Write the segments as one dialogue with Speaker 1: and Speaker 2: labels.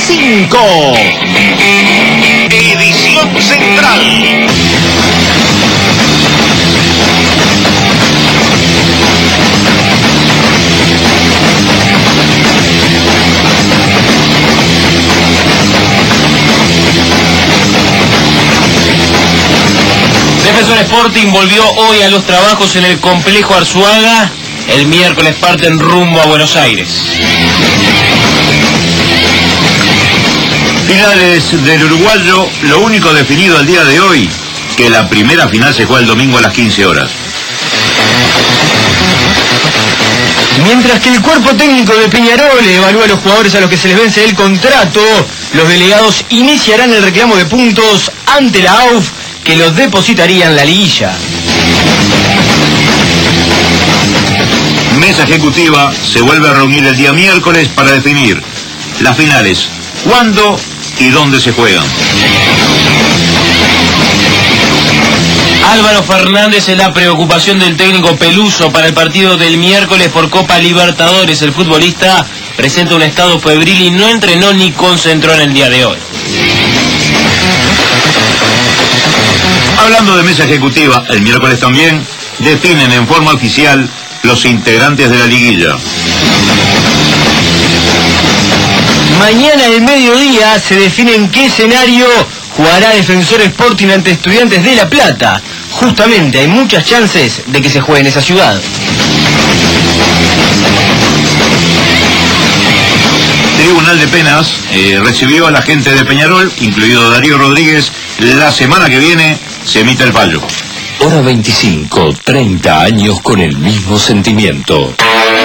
Speaker 1: 25.
Speaker 2: Edición central.
Speaker 3: Defensor Sporting volvió hoy a los trabajos en el complejo Arzuaga. El miércoles parten rumbo a Buenos Aires.
Speaker 4: Finales del uruguayo, lo único definido al día de hoy, que la primera final se juega el domingo a las 15 horas.
Speaker 5: Mientras que el cuerpo técnico de Peñarol evalúa a los jugadores a los que se les vence el contrato, los delegados iniciarán el reclamo de puntos ante la AUF, que los depositaría en la liguilla.
Speaker 4: Mesa ejecutiva se vuelve a reunir el día miércoles para definir las finales, cuándo y dónde se juegan.
Speaker 3: Álvaro Fernández en la preocupación del técnico Peluso para el partido del miércoles por Copa Libertadores. El futbolista presenta un estado febril y no entrenó ni concentró en el día de hoy.
Speaker 4: Hablando de mesa ejecutiva, el miércoles también definen en forma oficial los integrantes de la liguilla.
Speaker 5: Mañana al mediodía se define en qué escenario jugará Defensor Sporting ante Estudiantes de La Plata. Justamente hay muchas chances de que se juegue en esa ciudad.
Speaker 4: Tribunal de Penas recibió a la gente de Peñarol, incluido Darío Rodríguez. La semana que viene se emite el fallo.
Speaker 1: Hora 25, 30 años con el mismo sentimiento.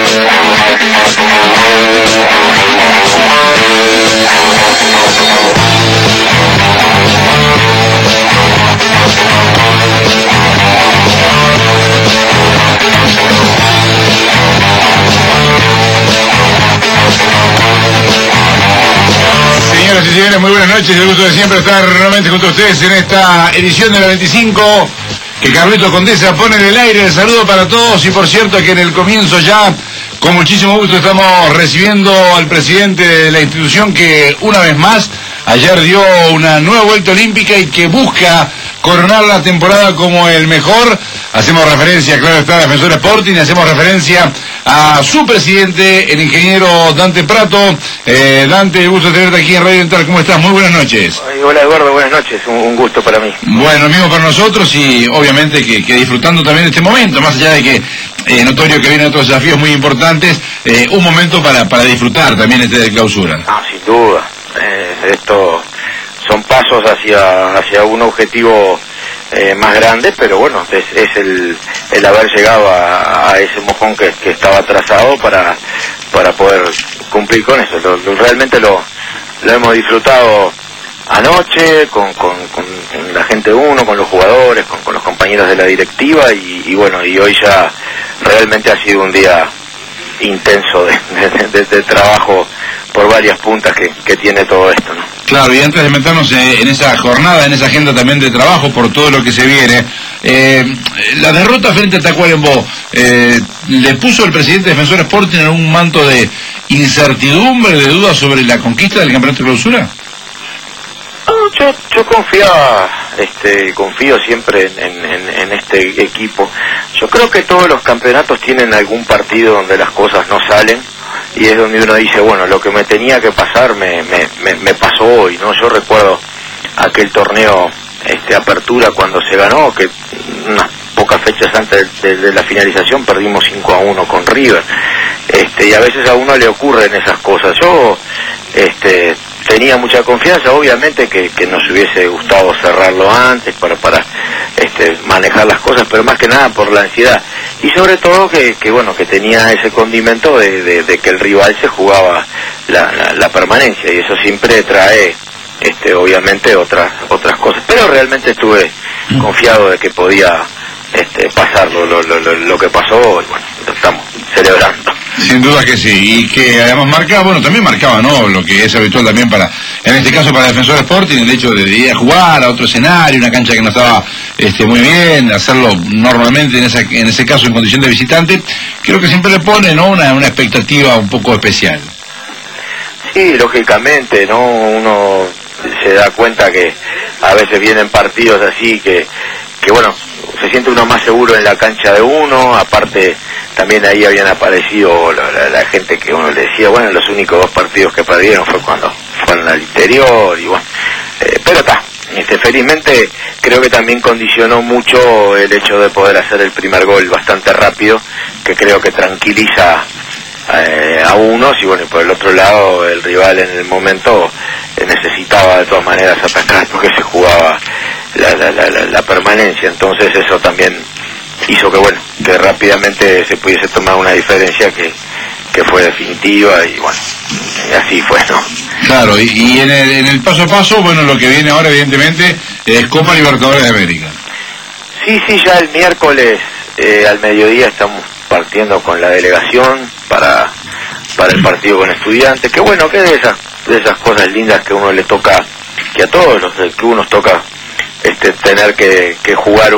Speaker 6: Señoras y señores, muy buenas noches. El gusto de siempre estar nuevamente junto a ustedes en esta edición de la 25 que Carlito Condesa pone en el aire. El saludo para todos y por cierto que en el comienzo ya con muchísimo gusto estamos recibiendo al presidente de la institución que una vez más ayer dio una nueva vuelta olímpica y que busca coronar la temporada como el mejor. Hacemos referencia, claro está, a Defensor Sporting, hacemos referencia a su presidente, el ingeniero Dante Prato. Dante, gusto de tenerte aquí en Radio Dental. ¿Cómo estás? Muy buenas noches.
Speaker 7: Hola Eduardo, buenas noches, un gusto para mí.
Speaker 6: Bueno, mismo para nosotros y obviamente que disfrutando también de este momento, más allá de que notorio que vienen otros desafíos muy importantes, un momento para disfrutar también de clausura.
Speaker 7: Ah, sin duda, esto son pasos hacia un objetivo más grande, pero bueno, es el haber llegado a ese mojón que estaba trazado para poder cumplir con eso. Realmente lo hemos disfrutado anoche con la gente uno, con los jugadores, con los compañeros de la directiva y bueno, y hoy ya realmente ha sido un día intenso de trabajo por varias puntas que tiene todo esto, ¿no?
Speaker 6: Claro, y antes de meternos en esa jornada, en esa agenda también de trabajo por todo lo que se viene, la derrota frente a Tacuarembó, ¿le puso el presidente Defensor Sporting en un manto de incertidumbre, de duda sobre la conquista del campeonato de clausura?
Speaker 7: Yo confío siempre en este equipo. Yo creo que todos los campeonatos tienen algún partido donde las cosas no salen y es donde uno dice, bueno, lo que me tenía que pasar me pasó hoy, ¿no? Yo recuerdo aquel torneo Apertura cuando se ganó, que unas pocas fechas antes de la finalización perdimos 5-1 con River, y a veces a uno le ocurren esas cosas. Yo tenía mucha confianza, obviamente que nos hubiese gustado cerrarlo antes para manejar las cosas, pero más que nada por la ansiedad y sobre todo que tenía ese condimento de que el rival se jugaba la permanencia y eso siempre trae obviamente otras cosas, pero realmente estuve confiado de que podía pasar lo que pasó y bueno, lo estamos celebrando.
Speaker 6: Sin duda que sí, y que además también marcaba, ¿no? Lo que es habitual también en este caso para Defensor Sporting, el hecho de ir a jugar a otro escenario, una cancha que no estaba muy bien, hacerlo normalmente en ese caso en condición de visitante, creo que siempre le pone, ¿no? Una expectativa un poco especial.
Speaker 7: Sí, lógicamente, ¿no? Uno se da cuenta que a veces vienen partidos así que bueno, se siente uno más seguro en la cancha de uno. Aparte también ahí habían aparecido la gente que uno le decía, bueno, los únicos 2 partidos que perdieron fue cuando fueron al interior, y bueno, pero está. Felizmente creo que también condicionó mucho el hecho de poder hacer el primer gol bastante rápido, que creo que tranquiliza a unos, y bueno, y por el otro lado el rival en el momento necesitaba de todas maneras atacar porque se jugaba la permanencia. Entonces eso también hizo que bueno, que rápidamente se pudiese tomar una diferencia que fue definitiva, y bueno, y así fue, ¿no?
Speaker 6: Claro, y en el paso a paso, bueno, lo que viene ahora evidentemente es Copa Libertadores de América. Sí,
Speaker 7: ya el miércoles al mediodía estamos partiendo con la delegación para el partido con Estudiantes, que bueno, que de esas cosas lindas que uno le toca, que a todos los del club nos toca tener que jugar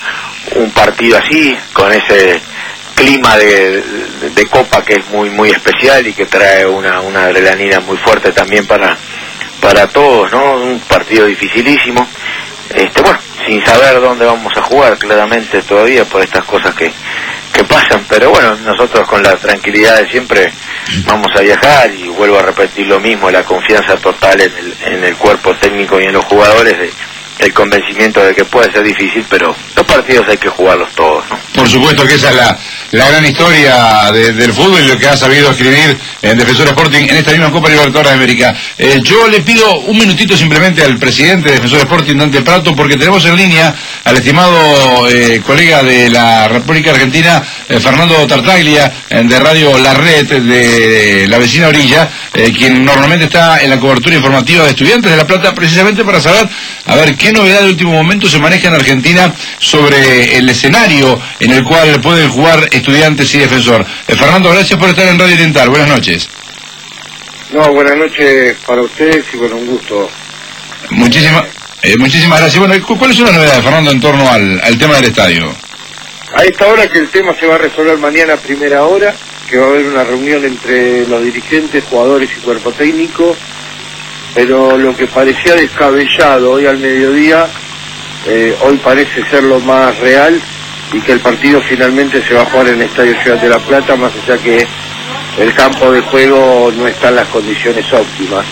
Speaker 7: un partido así, con ese clima de Copa que es muy especial y que trae una adrenalina muy fuerte también para todos, ¿no? Un partido dificilísimo, bueno, sin saber dónde vamos a jugar claramente todavía por estas cosas que pasan, pero bueno, nosotros con la tranquilidad de siempre vamos a viajar, y vuelvo a repetir lo mismo, la confianza total en el cuerpo técnico y en los jugadores, el convencimiento de que puede ser difícil, pero los partidos hay que jugarlos todos, ¿no?
Speaker 6: Por supuesto que esa es la gran historia del fútbol y lo que ha sabido escribir en Defensor Sporting en esta misma Copa Libertadores de América. Yo le pido un minutito simplemente al presidente de Defensor Sporting, Dante Prato, porque tenemos en línea al estimado colega de la República Argentina, Fernando Tartaglia, de Radio La Red, de la vecina orilla, quien normalmente está en la cobertura informativa de Estudiantes de La Plata, precisamente para saber, a ver, qué novedad de último momento se maneja en Argentina sobre el escenario en el cual pueden jugar Estudiantes y Defensor. Fernando, gracias por estar en Radio Oriental. Buenas noches.
Speaker 8: No, buenas noches para ustedes y bueno, un gusto.
Speaker 6: Muchísimas gracias. Bueno, ¿cuáles son las novedades, Fernando, en torno al tema del estadio?
Speaker 8: A esta hora que el tema se va a resolver mañana a primera hora, que va a haber una reunión entre los dirigentes, jugadores y cuerpo técnico, pero lo que parecía descabellado hoy al mediodía, hoy parece ser lo más real, y que el partido finalmente se va a jugar en el Estadio Ciudad de La Plata, más allá que el campo de juego no está en las condiciones óptimas,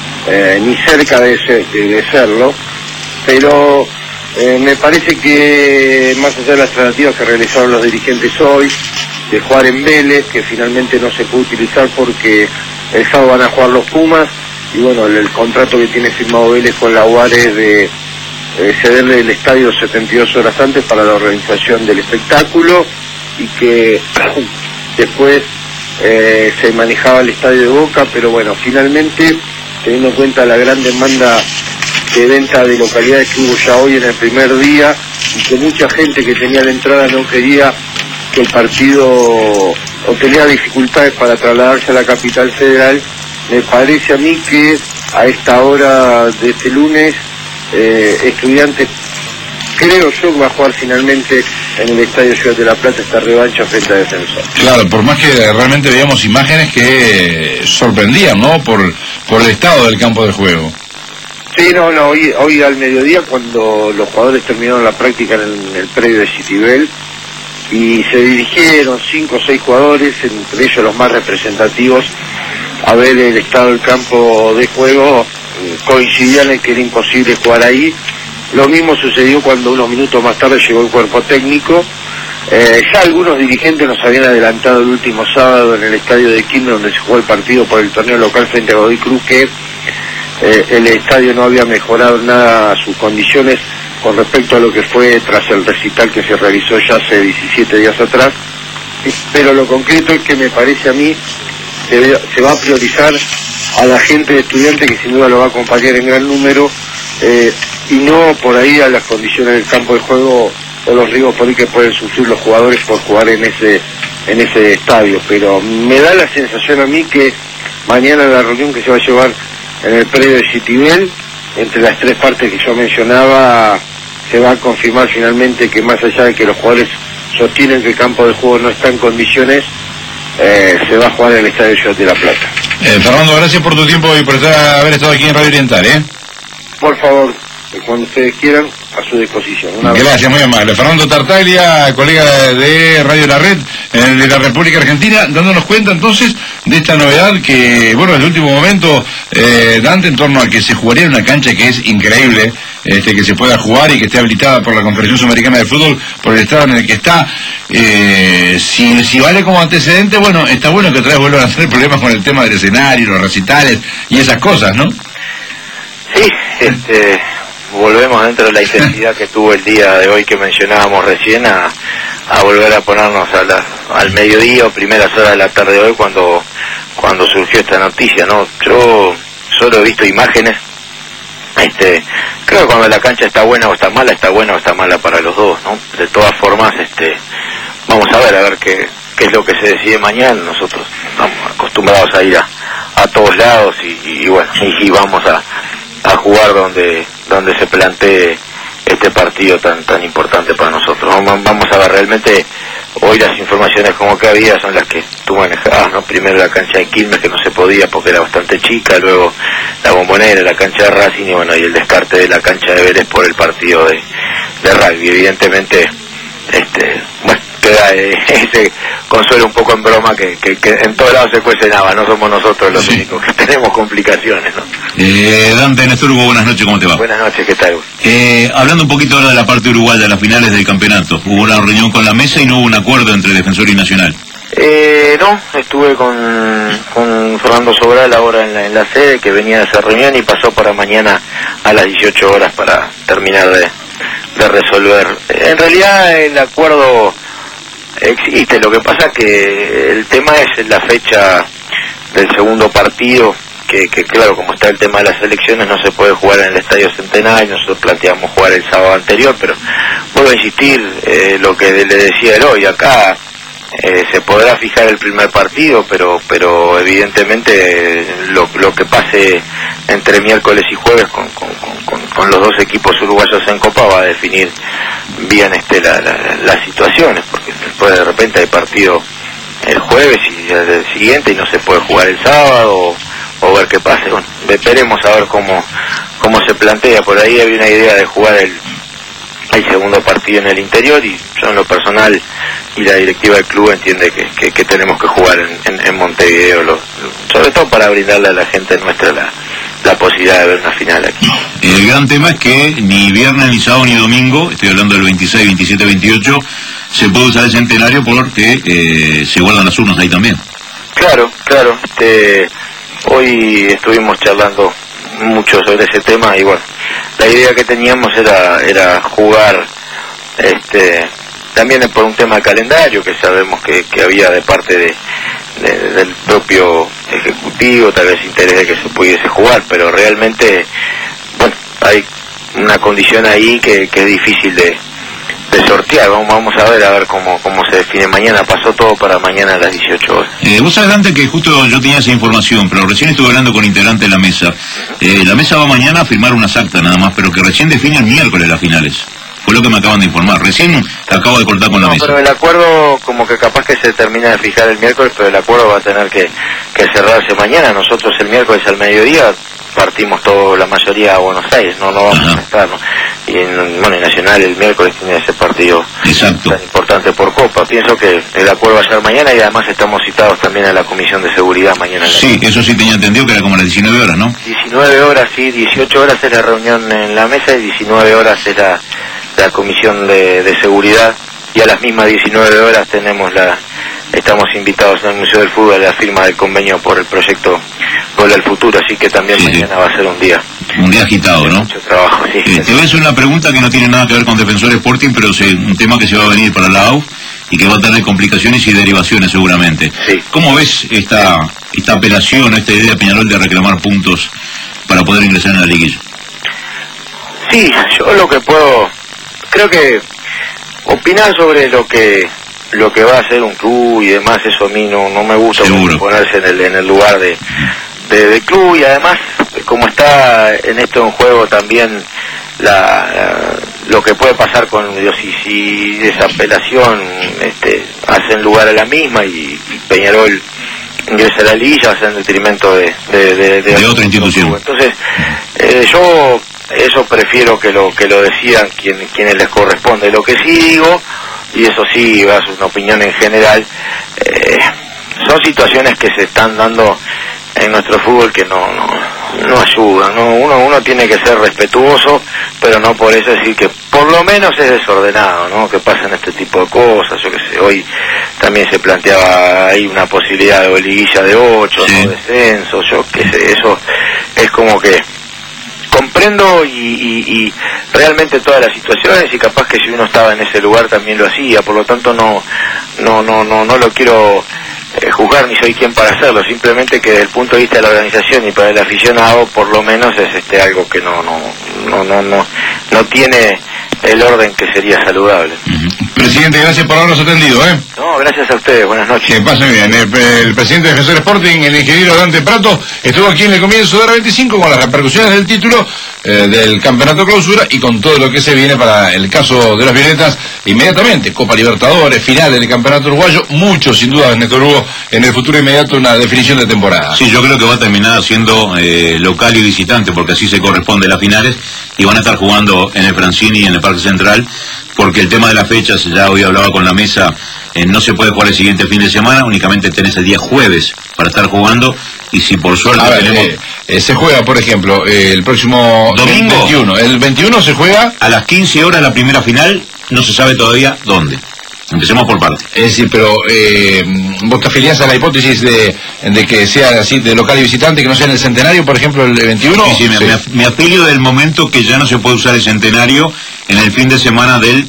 Speaker 8: ni cerca de serlo, pero me parece que más allá de las tratativas que realizaron los dirigentes hoy, de jugar en Vélez, que finalmente no se puede utilizar porque el sábado van a jugar los Pumas, y bueno, el contrato que tiene firmado Vélez con la UAR es de cederle el estadio 72 horas antes para la organización del espectáculo, y que después se manejaba el estadio de Boca, pero bueno, finalmente, teniendo en cuenta la gran demanda de venta de localidades que hubo ya hoy en el primer día, y que mucha gente que tenía la entrada no quería que el partido, o tenía dificultades para trasladarse a la capital federal, me parece a mí que a esta hora de este lunes Estudiantes, creo yo, que va a jugar finalmente en el Estadio Ciudad de La Plata esta revancha frente a Defensor.
Speaker 6: Claro, por más que realmente veíamos imágenes que sorprendían, ¿no? Por el estado del campo de juego.
Speaker 8: Sí, hoy al mediodía, cuando los jugadores terminaron la práctica en el predio de Citibel, y se dirigieron 5 o 6 jugadores, entre ellos los más representativos, a ver el estado del campo de juego, coincidían en que era imposible jugar ahí. Lo mismo sucedió cuando unos minutos más tarde llegó el cuerpo técnico. Ya algunos dirigentes nos habían adelantado el último sábado en el estadio de Quilmes, donde se jugó el partido por el torneo local frente a Godoy Cruz, que el estadio no había mejorado nada sus condiciones con respecto a lo que fue tras el recital que se realizó ya hace 17 días atrás. Pero lo concreto es que me parece a mí que se va a priorizar a la gente de Estudiantes, que sin duda lo va a acompañar en gran número, y no por ahí a las condiciones del campo de juego o los riesgos por ahí que pueden sufrir los jugadores por jugar en ese estadio. Pero me da la sensación a mí que mañana la reunión que se va a llevar en el predio de Citibel, entre las 3 partes que yo mencionaba, se va a confirmar finalmente que, más allá de que los jugadores sostienen que el campo de juego no está en condiciones, se va a jugar en el Estadio Ciudad de La Plata.
Speaker 6: Fernando, gracias por tu tiempo y por haber estado aquí en Radio Oriental,
Speaker 8: Por favor, cuando ustedes quieran, a su disposición.
Speaker 6: Gracias, muy amable. Fernando Tartaglia, colega de Radio La Red de la República Argentina, dándonos cuenta entonces de esta novedad que, bueno, en el último momento, Dante, en torno a que se jugaría en una cancha que es increíble, que se pueda jugar y que esté habilitada por la Confederación Sudamericana de Fútbol, por el estado en el que está. Si vale como antecedente, bueno, está bueno que otra vez vuelvan a tener problemas con el tema del escenario, los recitales y esas cosas, ¿no?
Speaker 7: Sí, volvemos dentro de la intensidad que tuvo el día de hoy que mencionábamos recién a volver a ponernos al mediodía o primeras horas de la tarde de hoy cuando surgió esta noticia, ¿no? Yo solo he visto imágenes, creo que cuando la cancha está buena o está mala para los dos, ¿no? De todas formas, vamos a ver qué es lo que se decide mañana. Nosotros estamos acostumbrados a ir a todos lados y bueno, y vamos a jugar donde se plantee este partido tan importante para nosotros. Vamos a ver, realmente hoy las informaciones como que había son las que tú manejabas, ¿no? Primero la cancha de Quilmes, que no se podía porque era bastante chica, luego la Bombonera, la cancha de Racing y bueno, y el descarte de la cancha de Vélez por el partido de rugby. Evidentemente, bueno, queda ese consuelo un poco en broma que en todos lados se cuece nada, no somos nosotros los únicos que tenemos complicaciones, ¿no?
Speaker 4: Dante, Néstor Hugo, buenas noches, ¿cómo te va?
Speaker 7: Buenas noches, ¿qué tal?
Speaker 4: Hablando un poquito ahora de la parte uruguaya, las finales del campeonato, hubo una reunión con la mesa y no hubo un acuerdo entre Defensor y Nacional.
Speaker 7: No, estuve con Fernando Sobral ahora en la sede, que venía de esa reunión y pasó para mañana a las 18 horas para terminar de resolver. En realidad el acuerdo existe, lo que pasa que el tema es la fecha del segundo partido, que claro, como está el tema de las elecciones, no se puede jugar en el Estadio Centenario. Nosotros planteamos jugar el sábado anterior, pero vuelvo a insistir, lo que le decía él hoy, acá se podrá fijar el primer partido, pero evidentemente lo que pase entre miércoles y jueves con los dos equipos uruguayos en Copa va a definir bien las situaciones, porque después de repente hay partido el jueves y el siguiente y no se puede jugar el sábado o ver qué pase. Bueno, veremos a ver cómo se plantea. Por ahí había una idea de jugar el segundo partido en el interior y yo en lo personal y la directiva del club entiende que tenemos que jugar en Montevideo, sobre todo para brindarle a la gente nuestra la posibilidad de ver una final aquí.
Speaker 4: El gran tema es que ni viernes, ni sábado, ni domingo, estoy hablando del 26, 27, 28, se puede usar el Centenario porque se guardan las urnas ahí también. Claro.
Speaker 7: Hoy estuvimos charlando mucho sobre ese tema y bueno, la idea que teníamos era jugar también por un tema de calendario que sabemos que había de parte del propio ejecutivo, tal vez interés de que se pudiese jugar, pero realmente bueno, hay una condición ahí que es difícil de sortear. Vamos a ver cómo se define mañana. Pasó todo para mañana a las 18 horas.
Speaker 4: Vos sabés, Dante, que justo yo tenía esa información, pero recién estuve hablando con integrantes de la mesa. La mesa va mañana a firmar unas actas nada más, pero que recién define el miércoles las finales. Fue lo que me acaban de informar. Recién acabo de cortar con la mesa.
Speaker 7: Pero el acuerdo, como que capaz que se termina de fijar el miércoles, pero el acuerdo va a tener que cerrarse mañana. Nosotros el miércoles al mediodía partimos la mayoría a Buenos Aires, no vamos a estar, ¿no? Y en Nacional el miércoles tiene ese partido tan importante por Copa. Pienso que el acuerdo va a ser mañana y además estamos citados también a la Comisión de Seguridad mañana.
Speaker 4: Sí, eso sí tenía entendido que era como a las 19 horas, ¿no?
Speaker 7: 19 horas, sí, 18 horas es la reunión en la mesa y 19 horas es la Comisión de Seguridad y a las mismas 19 horas estamos invitados en el Museo del Fútbol a la firma del convenio por el proyecto Gol al Futuro, así que también mañana va a ser un día
Speaker 4: agitado, ¿no?
Speaker 7: Mucho trabajo, sí.
Speaker 4: Te voy a hacer una pregunta que no tiene nada que ver con Defensor Sporting, pero un tema que se va a venir para la AUF y que va a tener complicaciones y derivaciones seguramente.
Speaker 7: Sí.
Speaker 4: ¿Cómo ves esta apelación, esta idea de Peñarol de reclamar puntos para poder ingresar en la liguilla?
Speaker 7: Sí, yo lo que puedo, creo que opinar sobre lo que va a hacer un club y demás, eso a mí no me gusta ponerse en el lugar de club, y además como está en esto en juego también lo que puede pasar con si esa apelación hacen lugar a la misma y Peñarol ingrese a la liguilla va a ser en detrimento de
Speaker 4: otra institución.
Speaker 7: Entonces, yo eso prefiero que lo decidan quienes les corresponde. Lo que sí digo, y eso sí va a ser una opinión en general, son situaciones que se están dando en nuestro fútbol que no ayudan, ¿no? Uno tiene que ser respetuoso, pero no por eso decir que por lo menos es desordenado, ¿no? Que pasen este tipo de cosas. Yo qué sé, hoy también se planteaba ahí una posibilidad de liguilla de 8, sí, no descenso, yo qué sé, eso es como que comprendo y realmente todas las situaciones, y capaz que si uno estaba en ese lugar también lo hacía, por lo tanto no lo quiero juzgar ni soy quien para hacerlo, simplemente que desde el punto de vista de la organización y para el aficionado por lo menos es algo que no tiene el orden que sería saludable.
Speaker 6: Presidente, gracias por habernos atendido,
Speaker 7: No, gracias a ustedes, buenas noches.
Speaker 6: Que pasen bien. El presidente de Defensor Sporting, el ingeniero Dante Prato, estuvo aquí en el comienzo de la 25 con las repercusiones del título del campeonato clausura y con todo lo que se viene para el caso de los violetas inmediatamente. Copa Libertadores, final del campeonato uruguayo, mucho sin duda, Néstor Hugo, en el futuro inmediato una definición de temporada.
Speaker 4: Sí, yo creo que va a terminar siendo local y visitante, porque así se corresponde a las finales, y van a estar jugando en el Francini y en el Parque Central, porque el tema de las fechas, ya hoy hablaba con la mesa, no se puede jugar el siguiente fin de semana, únicamente tenés el día jueves para estar jugando, y si por suerte tenemos...
Speaker 6: se juega, por ejemplo, el próximo
Speaker 4: domingo,
Speaker 6: 21. El 21 se juega
Speaker 4: a las 15 horas la primera final, no se sabe todavía dónde. Empecemos por parte.
Speaker 6: Es decir, pero vos te afiliás a la hipótesis de que sea así de local y visitante, que no sea en el Centenario, por ejemplo, el 21.
Speaker 4: Sí, me afilio del momento que ya no se puede usar el Centenario en el fin de semana del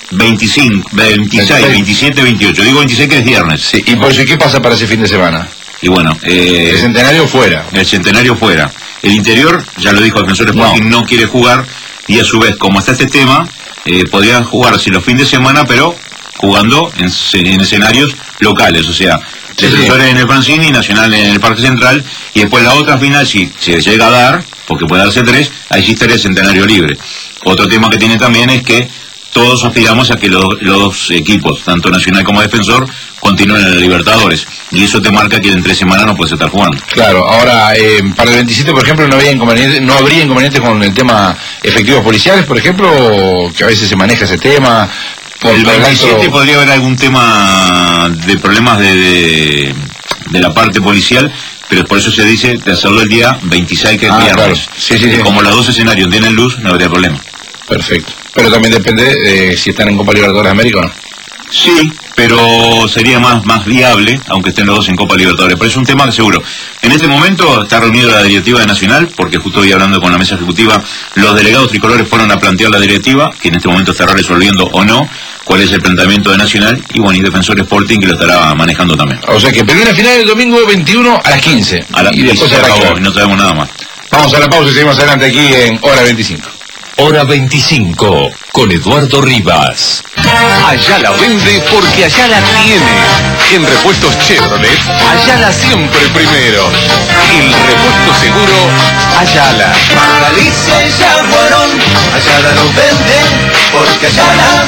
Speaker 4: 25, 26, 27, 28. Digo 26 que es viernes.
Speaker 6: Sí, y por eso, ¿qué pasa para ese fin de semana?
Speaker 4: Y bueno,
Speaker 6: el Centenario fuera.
Speaker 4: El Centenario fuera. El interior, ya lo dijo el Defensor Sporting, no quiere jugar, y a su vez, como está este tema, podrían jugarse los fines de semana, pero jugando en escenarios locales, o sea, Defensores en el Francini y Nacional en el Parque Central, y después la otra final, si se llega a dar, porque puede darse 3, ahí sí estaría el Centenario libre. Otro tema que tiene también es que todos aspiramos a que los dos equipos, tanto Nacional como Defensor, continúen en la Libertadores, y eso te marca que en 3 semanas no puedes estar jugando.
Speaker 6: Claro, ahora, para el 27, por ejemplo, no habría inconvenientes con el tema efectivos policiales, por ejemplo, que a veces se maneja ese tema.
Speaker 4: El 27 podría haber algún tema de problemas de la parte policial, pero por eso se dice de hacerlo el día 26, que es viernes.
Speaker 6: Claro. Sí.
Speaker 4: Como los dos escenarios tienen luz, no habría problema.
Speaker 6: Perfecto. Pero también depende de si están en Copa Libertadores de América o no.
Speaker 4: Sí, pero sería más viable, aunque estén los dos en Copa Libertadores. Pero es un tema que seguro. En este momento está reunida la directiva de Nacional, porque justo hoy hablando con la mesa ejecutiva, los delegados tricolores fueron a plantear la directiva, que en este momento estará resolviendo o no cuál es el planteamiento de Nacional, y bueno, y Defensor Sporting, que lo estará manejando también.
Speaker 6: O sea que primera final el domingo 21 a las 15.
Speaker 4: Y después se acabó, y no sabemos nada más.
Speaker 6: Vamos a la pausa y seguimos adelante aquí en Hora 25.
Speaker 1: Hora 25, con Eduardo Rivas.
Speaker 2: Ayala vende porque Ayala tiene. En repuestos Chevrolet, Ayala siempre primero. El repuesto seguro, Ayala.
Speaker 9: Galicia y Jaguarón, Ayala no vende porque Ayala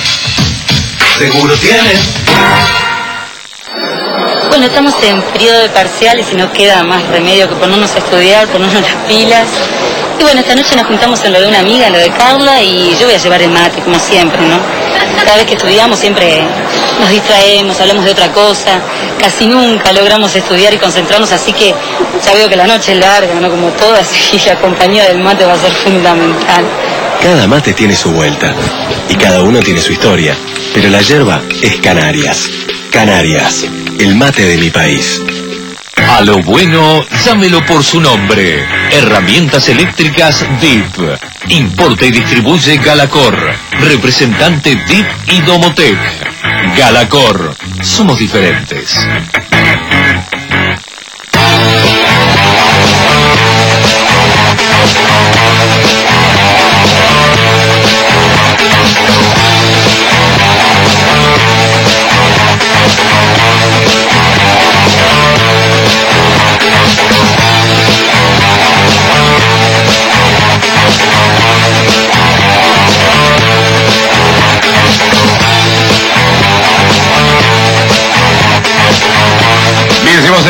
Speaker 9: seguro tiene.
Speaker 10: Bueno, estamos en periodo de parciales y no queda más remedio que ponernos a estudiar, ponernos las pilas. Y bueno, esta noche nos juntamos en lo de una amiga, en lo de Carla, y yo voy a llevar el mate, como siempre, ¿no? Cada vez que estudiamos siempre nos distraemos, hablamos de otra cosa, casi nunca logramos estudiar y concentrarnos, así que ya veo que la noche es larga, ¿no? Como todas, y la compañía del mate va a ser fundamental.
Speaker 11: Cada mate tiene su vuelta, y cada uno tiene su historia, pero la yerba es Canarias. Canarias, el mate de mi país.
Speaker 1: A lo bueno, llámelo por su nombre. Herramientas eléctricas DIP. Importa y distribuye Galacor. Representante DIP y Domotec. Galacor. Somos diferentes.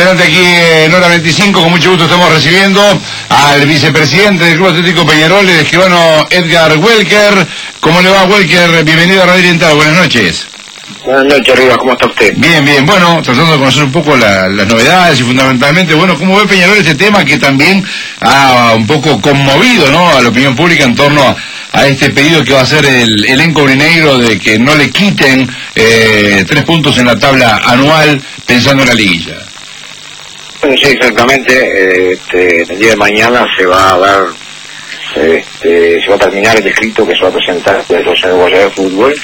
Speaker 6: adelante aquí en Hora 25, con mucho gusto estamos recibiendo al vicepresidente del Club Atlético Peñarol, el escribano Edgar Welker. ¿Cómo le va, Welker? Bienvenido a Radio Oriental, buenas noches.
Speaker 12: Buenas noches, Rivas, ¿cómo está usted?
Speaker 6: Bien, bien, bueno, tratando de conocer un poco las novedades y fundamentalmente, bueno, ¿cómo ve Peñarol este tema que también ha un poco conmovido, ¿no?, a la opinión pública en torno a este pedido que va a hacer el elenco aurinegro de que no le quiten 3 puntos en la tabla anual pensando en la liguilla?
Speaker 12: Bueno, sí, exactamente. El día de mañana se va a dar, se va a terminar el escrito que se va a presentar de la Asociación Uruguaya de Fútbol,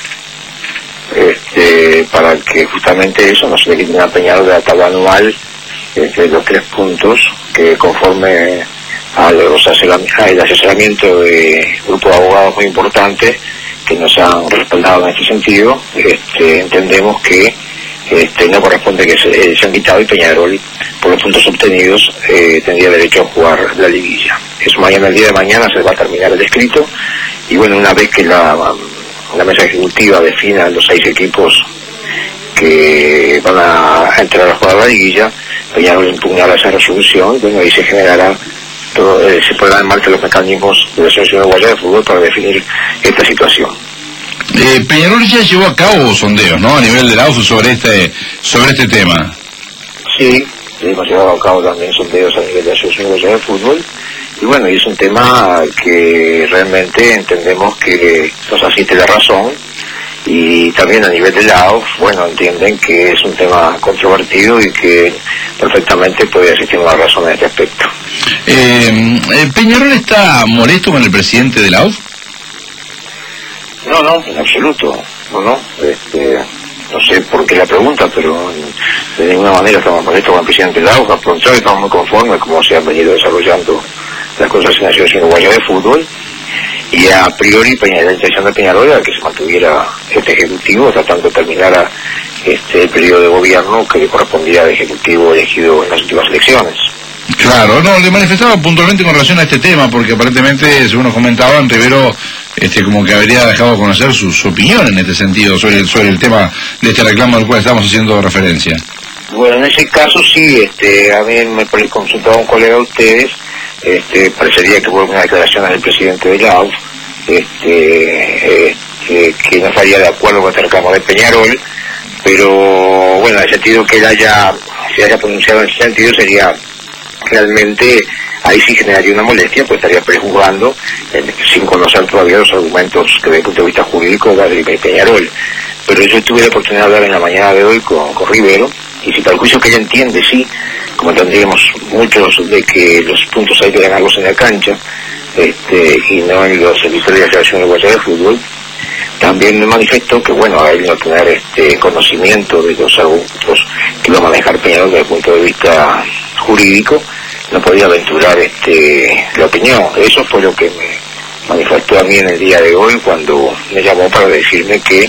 Speaker 12: para que justamente eso no se le quiten a Peñarol de la tabla anual, los 3 puntos que conforme el asesoramiento de grupo de abogados muy importante que nos han respaldado en este sentido, entendemos que no corresponde que se han quitado, y Peñarol, por los puntos obtenidos, tendría derecho a jugar la liguilla. Eso mañana, el día de mañana, se va a terminar el escrito, y bueno, una vez que la mesa ejecutiva defina los 6 equipos que van a entrar a jugar la liguilla, Peñarol impugnará esa resolución, bueno, y se generará se pondrán en marcha los mecanismos de la Asociación Uruguaya de Fútbol para definir esta situación.
Speaker 6: Peñarol ya llevó a cabo sondeos, ¿no?, a nivel de la AUF sobre este tema.
Speaker 12: Sí, hemos llevado a cabo también sondeos a nivel de la Asociación Uruguaya de Fútbol, y bueno, y es un tema que realmente entendemos que nos asiste la razón, y también a nivel de la AUF, bueno, entienden que es un tema controvertido y que perfectamente puede existir una razón en este aspecto.
Speaker 6: ¿Peñarol está molesto con el presidente de la AUF?
Speaker 12: No, en absoluto, no sé por qué la pregunta, pero de ninguna manera estamos molestos con el presidente de la AUF, al contrario, estamos muy conformes como se han venido desarrollando las cosas en la Asociación Uruguaya de Fútbol, y a priori la intención de Peñarol era que se mantuviera este ejecutivo tratando de terminar el periodo de gobierno que le correspondía al ejecutivo elegido en las últimas elecciones.
Speaker 6: Claro, no, le manifestaba puntualmente con relación a este tema, porque aparentemente, según nos comentaban, Rivero como que habría dejado conocer su opinión en este sentido sobre el tema de este reclamo al cual estamos haciendo referencia.
Speaker 12: Bueno, en ese caso sí, a mí me consultaba un colega de ustedes, parecería que hubo una declaración del presidente de la AUF, que no estaría de acuerdo con este reclamo de Peñarol, pero bueno, en el sentido que él se haya pronunciado en ese sentido sería realmente, ahí sí generaría una molestia, pues estaría prejuzgando sin conocer todavía los argumentos que desde el punto de vista jurídico da de Peñarol. Pero yo tuve la oportunidad de hablar en la mañana de hoy con Rivero, y si para el juicio que ella entiende, sí, como tendríamos muchos de que los puntos hay que ganarlos en la cancha, y no en los servicios de la Asociación Uruguaya de Fútbol, también me manifestó que, bueno, a él no tener conocimiento de los argumentos que iba a manejar Peñarol desde el punto de vista jurídico, no podía aventurar la opinión. Eso fue lo que me manifestó a mí en el día de hoy cuando me llamó para decirme que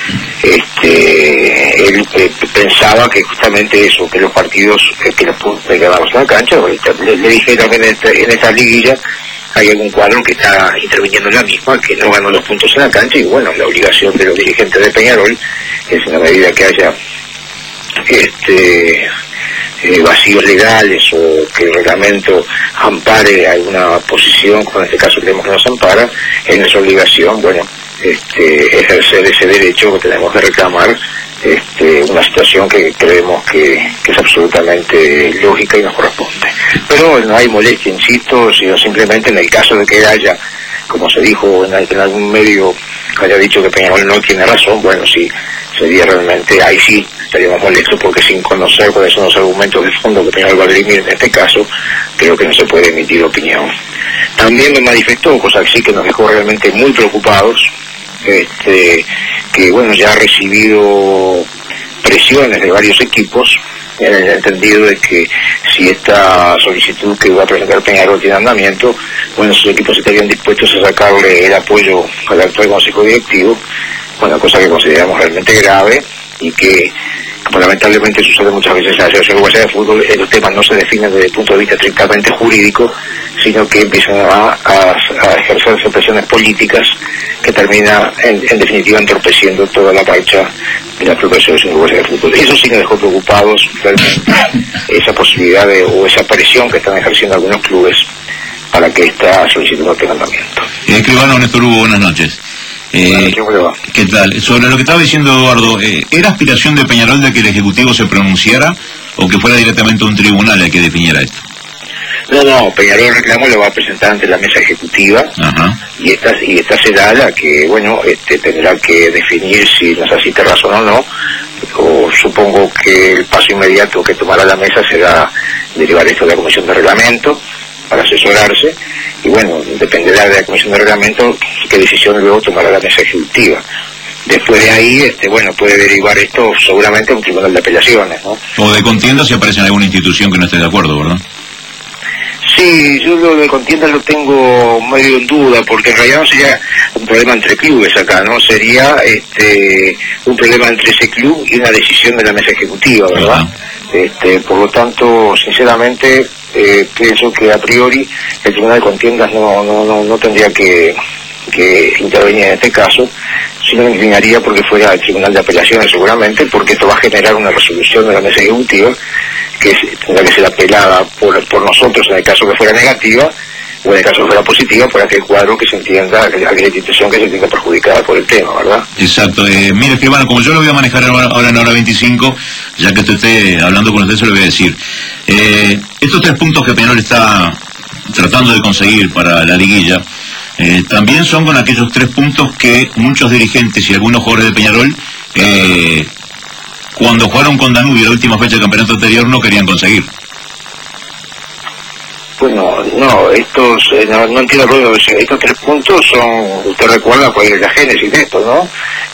Speaker 12: él pensaba que justamente eso, que los partidos que los puntos hay que ganarlos en la cancha. Le dije también en esta liguilla hay algún cuadro que está interviniendo en la misma, que no ganó los puntos en la cancha, y bueno, la obligación de los dirigentes de Peñarol es, en la medida que haya vacíos legales o que el reglamento ampare alguna posición, como en este caso creemos que nos ampara, es nuestra obligación, bueno, ejercer ese derecho que tenemos de reclamar una situación que creemos que es absolutamente lógica y nos corresponde. Pero no hay molestia, insisto, sino simplemente en el caso de que haya, como se dijo en algún medio, que haya dicho que Peñarol no tiene razón, bueno, sí, sería realmente, ahí sí estaríamos molestos, porque sin conocer cuáles son los argumentos de fondo que Peñarol va a dirimir en este caso, creo que no se puede emitir opinión. También me manifestó, cosa que sí que nos dejó realmente muy preocupados, que bueno, ya ha recibido presiones de varios equipos, en el entendido de que si esta solicitud que va a presentar Peñarol tiene andamiento, bueno, esos equipos estarían dispuestos a sacarle el apoyo al actual Consejo Directivo, una cosa que consideramos realmente grave, y que, como lamentablemente sucede muchas veces en la Asociación Uruguaya de Fútbol, los temas no se definen desde el punto de vista estrictamente jurídico, sino que empiezan a a ejercerse presiones políticas que termina en definitiva entorpeciendo toda la marcha de la propia Asociación Uruguaya de Fútbol. Eso sí nos dejó preocupados realmente, esa posibilidad o esa presión que están ejerciendo algunos clubes para que esta solicitud no tenga andamiento.
Speaker 4: Escribano Néstor Hugo, buenas noches. ¿Qué tal? Sobre lo que estaba diciendo Eduardo, ¿era aspiración de Peñarol de que el Ejecutivo se pronunciara o que fuera directamente un tribunal el que definiera esto?
Speaker 12: No, Peñarol el reclamo lo va a presentar ante la mesa ejecutiva.
Speaker 4: Ajá.
Speaker 12: y esta será la que, bueno, tendrá que definir si nos asiste razón o no, o supongo que el paso inmediato que tomará la mesa será derivar esto de la Comisión de Reglamento para asesorarse, y bueno, dependerá de la Comisión de Reglamento qué decisión luego tomará la mesa ejecutiva. Después de ahí, bueno, puede derivar esto seguramente a un tribunal de apelaciones, ¿no?
Speaker 4: O de contienda si aparece en alguna institución que no esté de acuerdo, ¿verdad?
Speaker 12: Sí, yo lo de contienda lo tengo medio en duda, porque en realidad no sería un problema entre clubes acá, ¿no? Sería un problema entre ese club y una decisión de la mesa ejecutiva, ¿verdad? Por lo tanto, sinceramente, pienso que a priori el Tribunal de Contiendas no tendría que intervenir en este caso, sino me inclinaría porque fuera el Tribunal de Apelaciones seguramente, porque esto va a generar una resolución de la mesa ejecutiva que tendrá que ser apelada por nosotros en el caso que fuera negativa, o en el caso que fuera positiva, por aquel cuadro que se entienda, aquella institución que se entienda perjudicada por el tema, ¿verdad?
Speaker 4: Exacto. Mire, escribano, como yo lo voy a manejar ahora en hora 25, ya que esté hablando con usted, se lo voy a decir. Estos 3 puntos que Peñarol está tratando de conseguir para la liguilla, también son con aquellos 3 puntos que muchos dirigentes y algunos jugadores de Peñarol, cuando jugaron con Danubio la última fecha del campeonato anterior, no querían conseguir.
Speaker 12: Bueno, no, no entiendo por qué estos 3 puntos son, usted recuerda cuál es la génesis de esto, ¿no?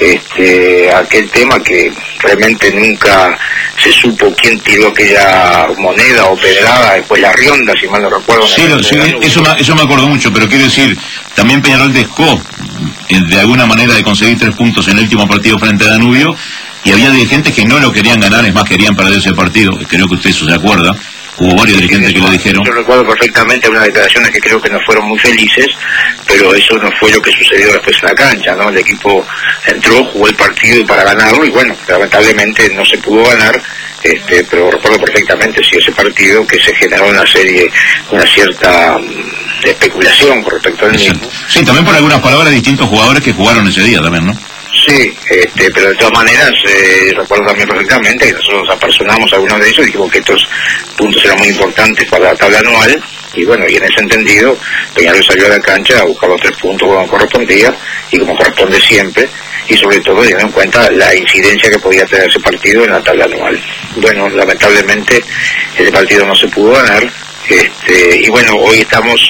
Speaker 12: Aquel tema que realmente nunca se supo quién tiró aquella moneda o pedrada, después la Rionda, si mal no recuerdo.
Speaker 4: Sí, eso me acuerdo mucho, pero quiero decir, también Peñarol dejó de alguna manera de conseguir 3 puntos en el último partido frente a Danubio, y había dirigentes que no lo querían ganar, es más, querían perder ese partido, creo que usted eso se acuerda. Hubo varios dirigentes que lo dijeron.
Speaker 12: Yo recuerdo perfectamente unas declaraciones que creo que no fueron muy felices, pero eso no fue lo que sucedió después en la cancha, ¿no? El equipo entró, jugó el partido para ganarlo, y bueno, lamentablemente no se pudo ganar, pero recuerdo perfectamente ese partido que se generó una cierta especulación con respecto al mismo.
Speaker 4: Sí, también por algunas palabras de distintos jugadores que jugaron ese día también, ¿no?
Speaker 12: Sí, pero de todas maneras, recuerdo también perfectamente que nosotros apersonamos a algunos de ellos y dijimos que estos puntos eran muy importantes para la tabla anual, y bueno, y en ese entendido Peñarol salió a la cancha a buscar los 3 puntos como correspondía y como corresponde siempre, y sobre todo teniendo en cuenta la incidencia que podía tener ese partido en la tabla anual. Bueno, lamentablemente ese partido no se pudo ganar, y bueno, hoy estamos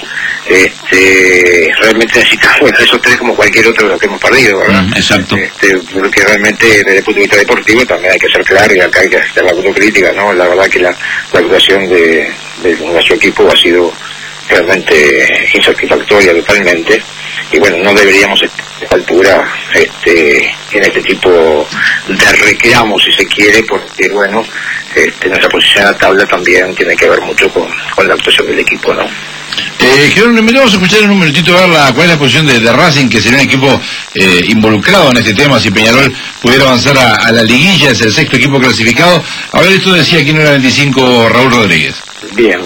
Speaker 12: realmente necesitamos esos 3 como cualquier otro de los que hemos perdido, ¿verdad?
Speaker 4: Exacto.
Speaker 12: Porque realmente desde el punto de vista deportivo también hay que ser claro, y acá hay que hacer la autocrítica, ¿no? La verdad que la actuación de nuestro equipo ha sido realmente insatisfactoria totalmente, y bueno, no deberíamos a esta altura en este tipo de reclamo, si se quiere, porque bueno, nuestra posición en la tabla también tiene que ver mucho con la actuación del equipo, ¿no?
Speaker 6: Vamos a escuchar en un minutito cuál es la posición de Racing, que sería un equipo involucrado en este tema, si Peñarol pudiera avanzar a la liguilla, es el 6º equipo clasificado. A ver, esto decía aquí en hora 25 Raúl Rodríguez.
Speaker 13: Bien.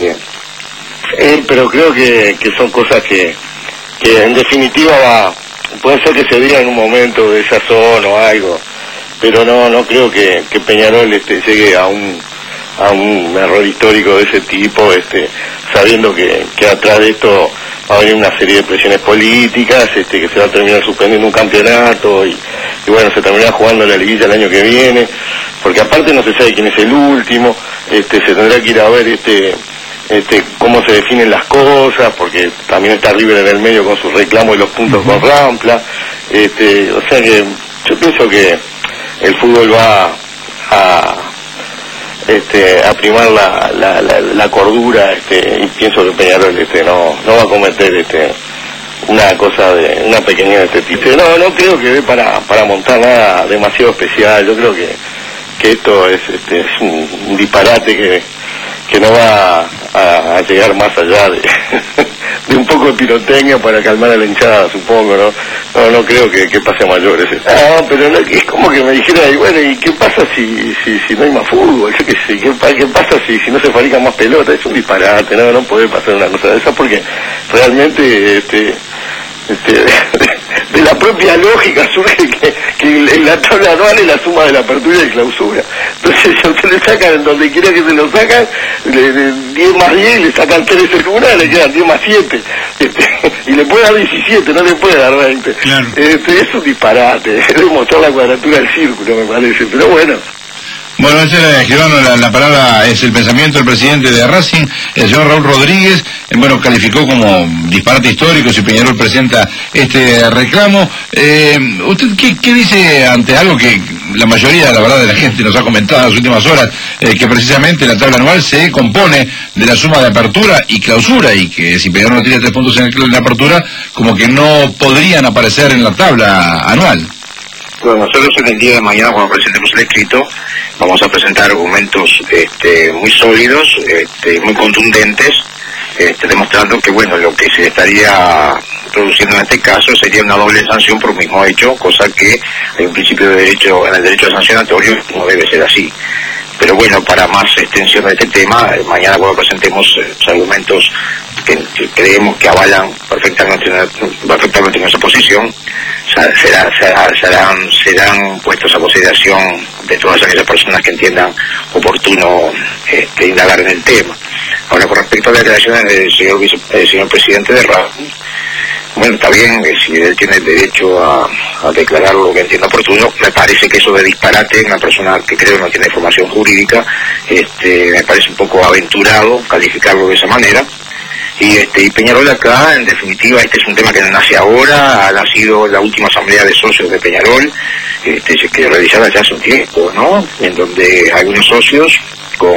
Speaker 13: Pero creo que son cosas que en definitiva puede ser que se diga en un momento de esa zona o algo, pero no creo que Peñarol llegue a un error histórico de ese tipo, sabiendo que atrás de esto va a venir una serie de presiones políticas, que se va a terminar suspendiendo un campeonato y bueno, se terminará jugando la liguilla el año que viene, porque aparte no se sabe quién es el último, se tendrá que ir a ver cómo se definen las cosas, porque también está River en el medio con sus reclamos y los puntos con Rampla, o sea que yo pienso que el fútbol va a primar la cordura, y pienso que Peñarol no va a cometer una pequeñez de este tipo. No creo que dé para montar nada demasiado especial. Yo creo que esto es un disparate que no va a llegar más allá un poco de pirotecnia para calmar a la hinchada, supongo, ¿no? No creo que pase a mayores. No, pero no, es como que me dijera, y bueno, ¿y qué pasa si no hay más fútbol? Yo qué sé, ¿qué pasa si no se fabrican más pelotas? Es un disparate, no puede pasar una cosa de esa, porque realmente de la propia lógica surge que la tabla anual es la suma de la apertura y de clausura. Entonces si a usted le sacan, donde quiera que se lo sacan, 10 más 10, le sacan 3 en una, le quedan 10 más 7. Y le puede dar 17, no le puede dar 20. Claro. Es un disparate, es demostrar la cuadratura del círculo, me parece, pero bueno.
Speaker 6: Bueno, Girón, la palabra es el pensamiento del presidente de Racing, el señor Raúl Rodríguez, bueno, calificó como disparate histórico si Peñarol presenta este reclamo. ¿Usted qué dice ante algo que la mayoría, la verdad, de la gente nos ha comentado en las últimas horas, que precisamente la tabla anual se compone de la suma de apertura y clausura, y que si Peñarol no tiene 3 puntos en la apertura, como que no podrían aparecer en la tabla anual?
Speaker 12: Bueno, nosotros en el día de mañana, cuando presentemos el escrito, vamos a presentar argumentos muy sólidos, muy contundentes, demostrando que, bueno, lo que se estaría produciendo en este caso sería una doble sanción por un mismo hecho, cosa que hay un principio de derecho, en el derecho sancionatorio no debe ser así. Pero bueno, para más extensión de este tema, mañana cuando presentemos los argumentos que creemos que avalan perfectamente nuestra posición, serán puestos a consideración de todas aquellas personas que entiendan oportuno indagar en el tema. Ahora, con respecto a las declaraciones del señor presidente de Racing, bueno, está bien, si él tiene el derecho a declarar lo que entienda oportuno. Me parece que eso de disparate, una persona que creo no tiene formación jurídica, me parece un poco aventurado calificarlo de esa manera. Y Peñarol acá, en definitiva, este es un tema que no nace ahora, ha nacido la última asamblea de socios de Peñarol, que realizada ya hace un tiempo, ¿no? En donde algunos socios con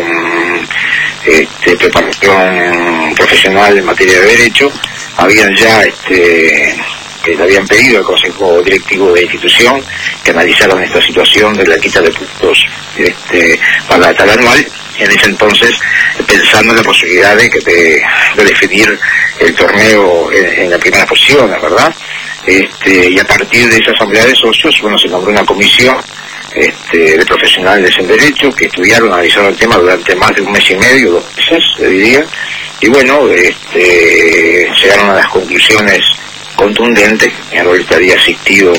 Speaker 12: preparación profesional en materia de derecho habían ya que le habían pedido al Consejo Directivo de la institución que analizaran esta situación de la quita de puntos para la tabla anual, en ese entonces pensando en la posibilidad de definir el torneo en la primera posición, ¿verdad? Y a partir de esa asamblea de socios, bueno, se nombró una comisión de profesionales en derecho que estudiaron, analizaron el tema durante más de un mes y medio, 2 meses, le diría, y bueno, llegaron a las conclusiones contundentes. Peñarol estaría asistido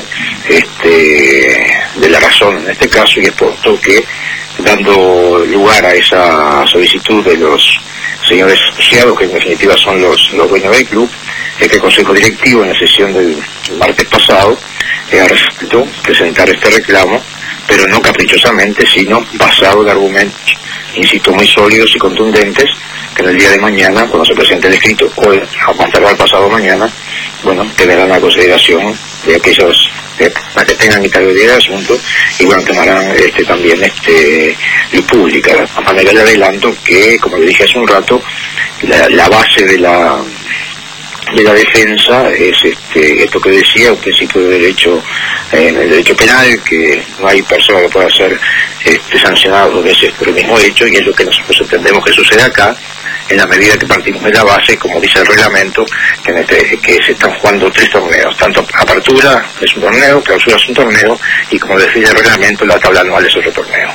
Speaker 12: de la razón en este caso, y es por esto que, dando lugar a esa solicitud de los señores asociados, que en definitiva son los dueños del club, que el Consejo Directivo en la sesión del martes pasado ha resuelto presentar este reclamo, pero no caprichosamente, sino basado en argumentos, insisto, muy sólidos y contundentes, que en el día de mañana, cuando se presente el escrito, o a más tardar pasado mañana, bueno, tendrán la consideración de aquellos para que tengan integridad del asunto, y bueno, tomarán también luz pública. De esta manera le adelanto que, como le dije hace un rato, la base de la defensa es esto que decía, un principio de derecho, en el derecho penal, que no hay persona que pueda ser sancionada 2 veces por el mismo hecho, y es lo que nosotros entendemos que sucede acá, en la medida que partimos de la base, como dice el reglamento, que se están jugando 3 torneos, tanto apertura es un torneo, clausura es un torneo, y como define el reglamento, la tabla anual es otro torneo.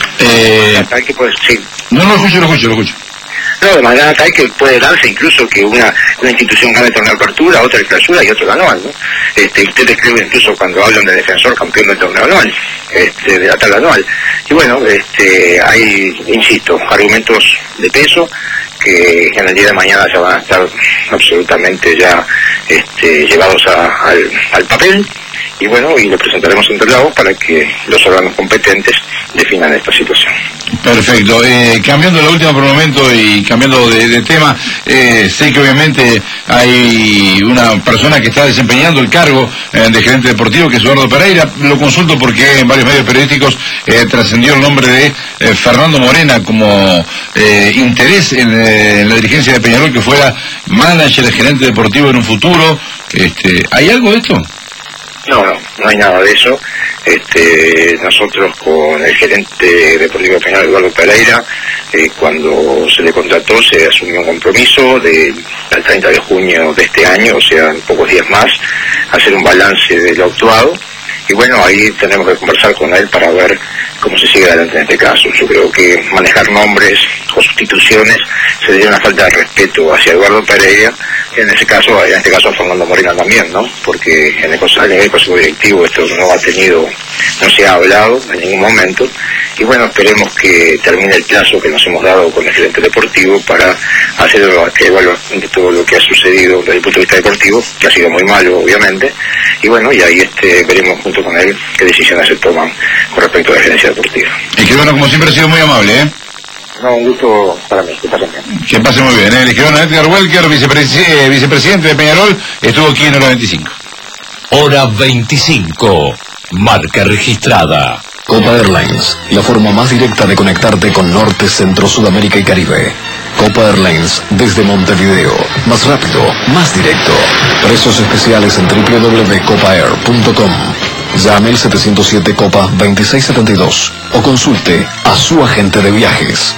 Speaker 12: Sí.
Speaker 6: No, lo escucho.
Speaker 12: No, de manera tal que puede darse incluso que una institución gane el torneo de apertura, otra de clausura y otro de anual, ¿no? Ustedes creen incluso cuando hablan de defensor campeón del torneo anual, de la tabla anual. Y bueno, hay, insisto, argumentos de peso que en el día de mañana ya van a estar absolutamente ya llevados al papel, y bueno, y lo presentaremos entre lados para que los órganos competentes definan esta situación.
Speaker 6: Perfecto. Cambiando la última por un momento y cambiando de tema, sé que obviamente hay una persona que está desempeñando el cargo de gerente deportivo, que es Eduardo Pereira. Lo consulto porque en varios medios periodísticos trascendió el nombre de Fernando Morena como interés en la dirigencia de Peñarol, que fuera manager, gerente deportivo en un futuro. ¿Hay algo de esto?
Speaker 12: No hay nada de eso. Nosotros con el gerente deportivo de Peñarol, Eduardo Pereira, cuando se le contrató se asumió un compromiso al 30 de junio de este año, o sea, en pocos días más, hacer un balance de lo actuado. Y bueno, ahí tenemos que conversar con él para ver cómo se sigue adelante en este caso. Yo creo que manejar nombres o sustituciones sería una falta de respeto hacia Eduardo Pereira, y en este caso a Fernando Morena también, ¿no? Porque en el Consejo Directivo esto no se ha hablado en ningún momento. Y bueno, esperemos que termine el plazo que nos hemos dado con el gerente deportivo para hacer evaluación de todo lo que ha sucedido desde el punto de vista deportivo, que ha sido muy malo, obviamente. Y bueno, y ahí veremos junto con él qué decisiones se toman con respecto a la gerencia deportiva.
Speaker 6: Y que bueno, como siempre ha sido muy amable, ¿eh?
Speaker 12: No, un gusto para mí, que pasen bien.
Speaker 6: Que pase muy bien, ¿eh? Le dijeron a Edgar Welker, vicepresidente de Peñarol, estuvo aquí en hora 25.
Speaker 1: Hora 25, marca registrada.
Speaker 14: Copa Airlines, la forma más directa de conectarte con Norte, Centro, Sudamérica y Caribe. Copa Airlines, desde Montevideo. Más rápido, más directo. Precios especiales en www.copaair.com. Llame al 707 Copa 2672 o consulte a su agente de viajes.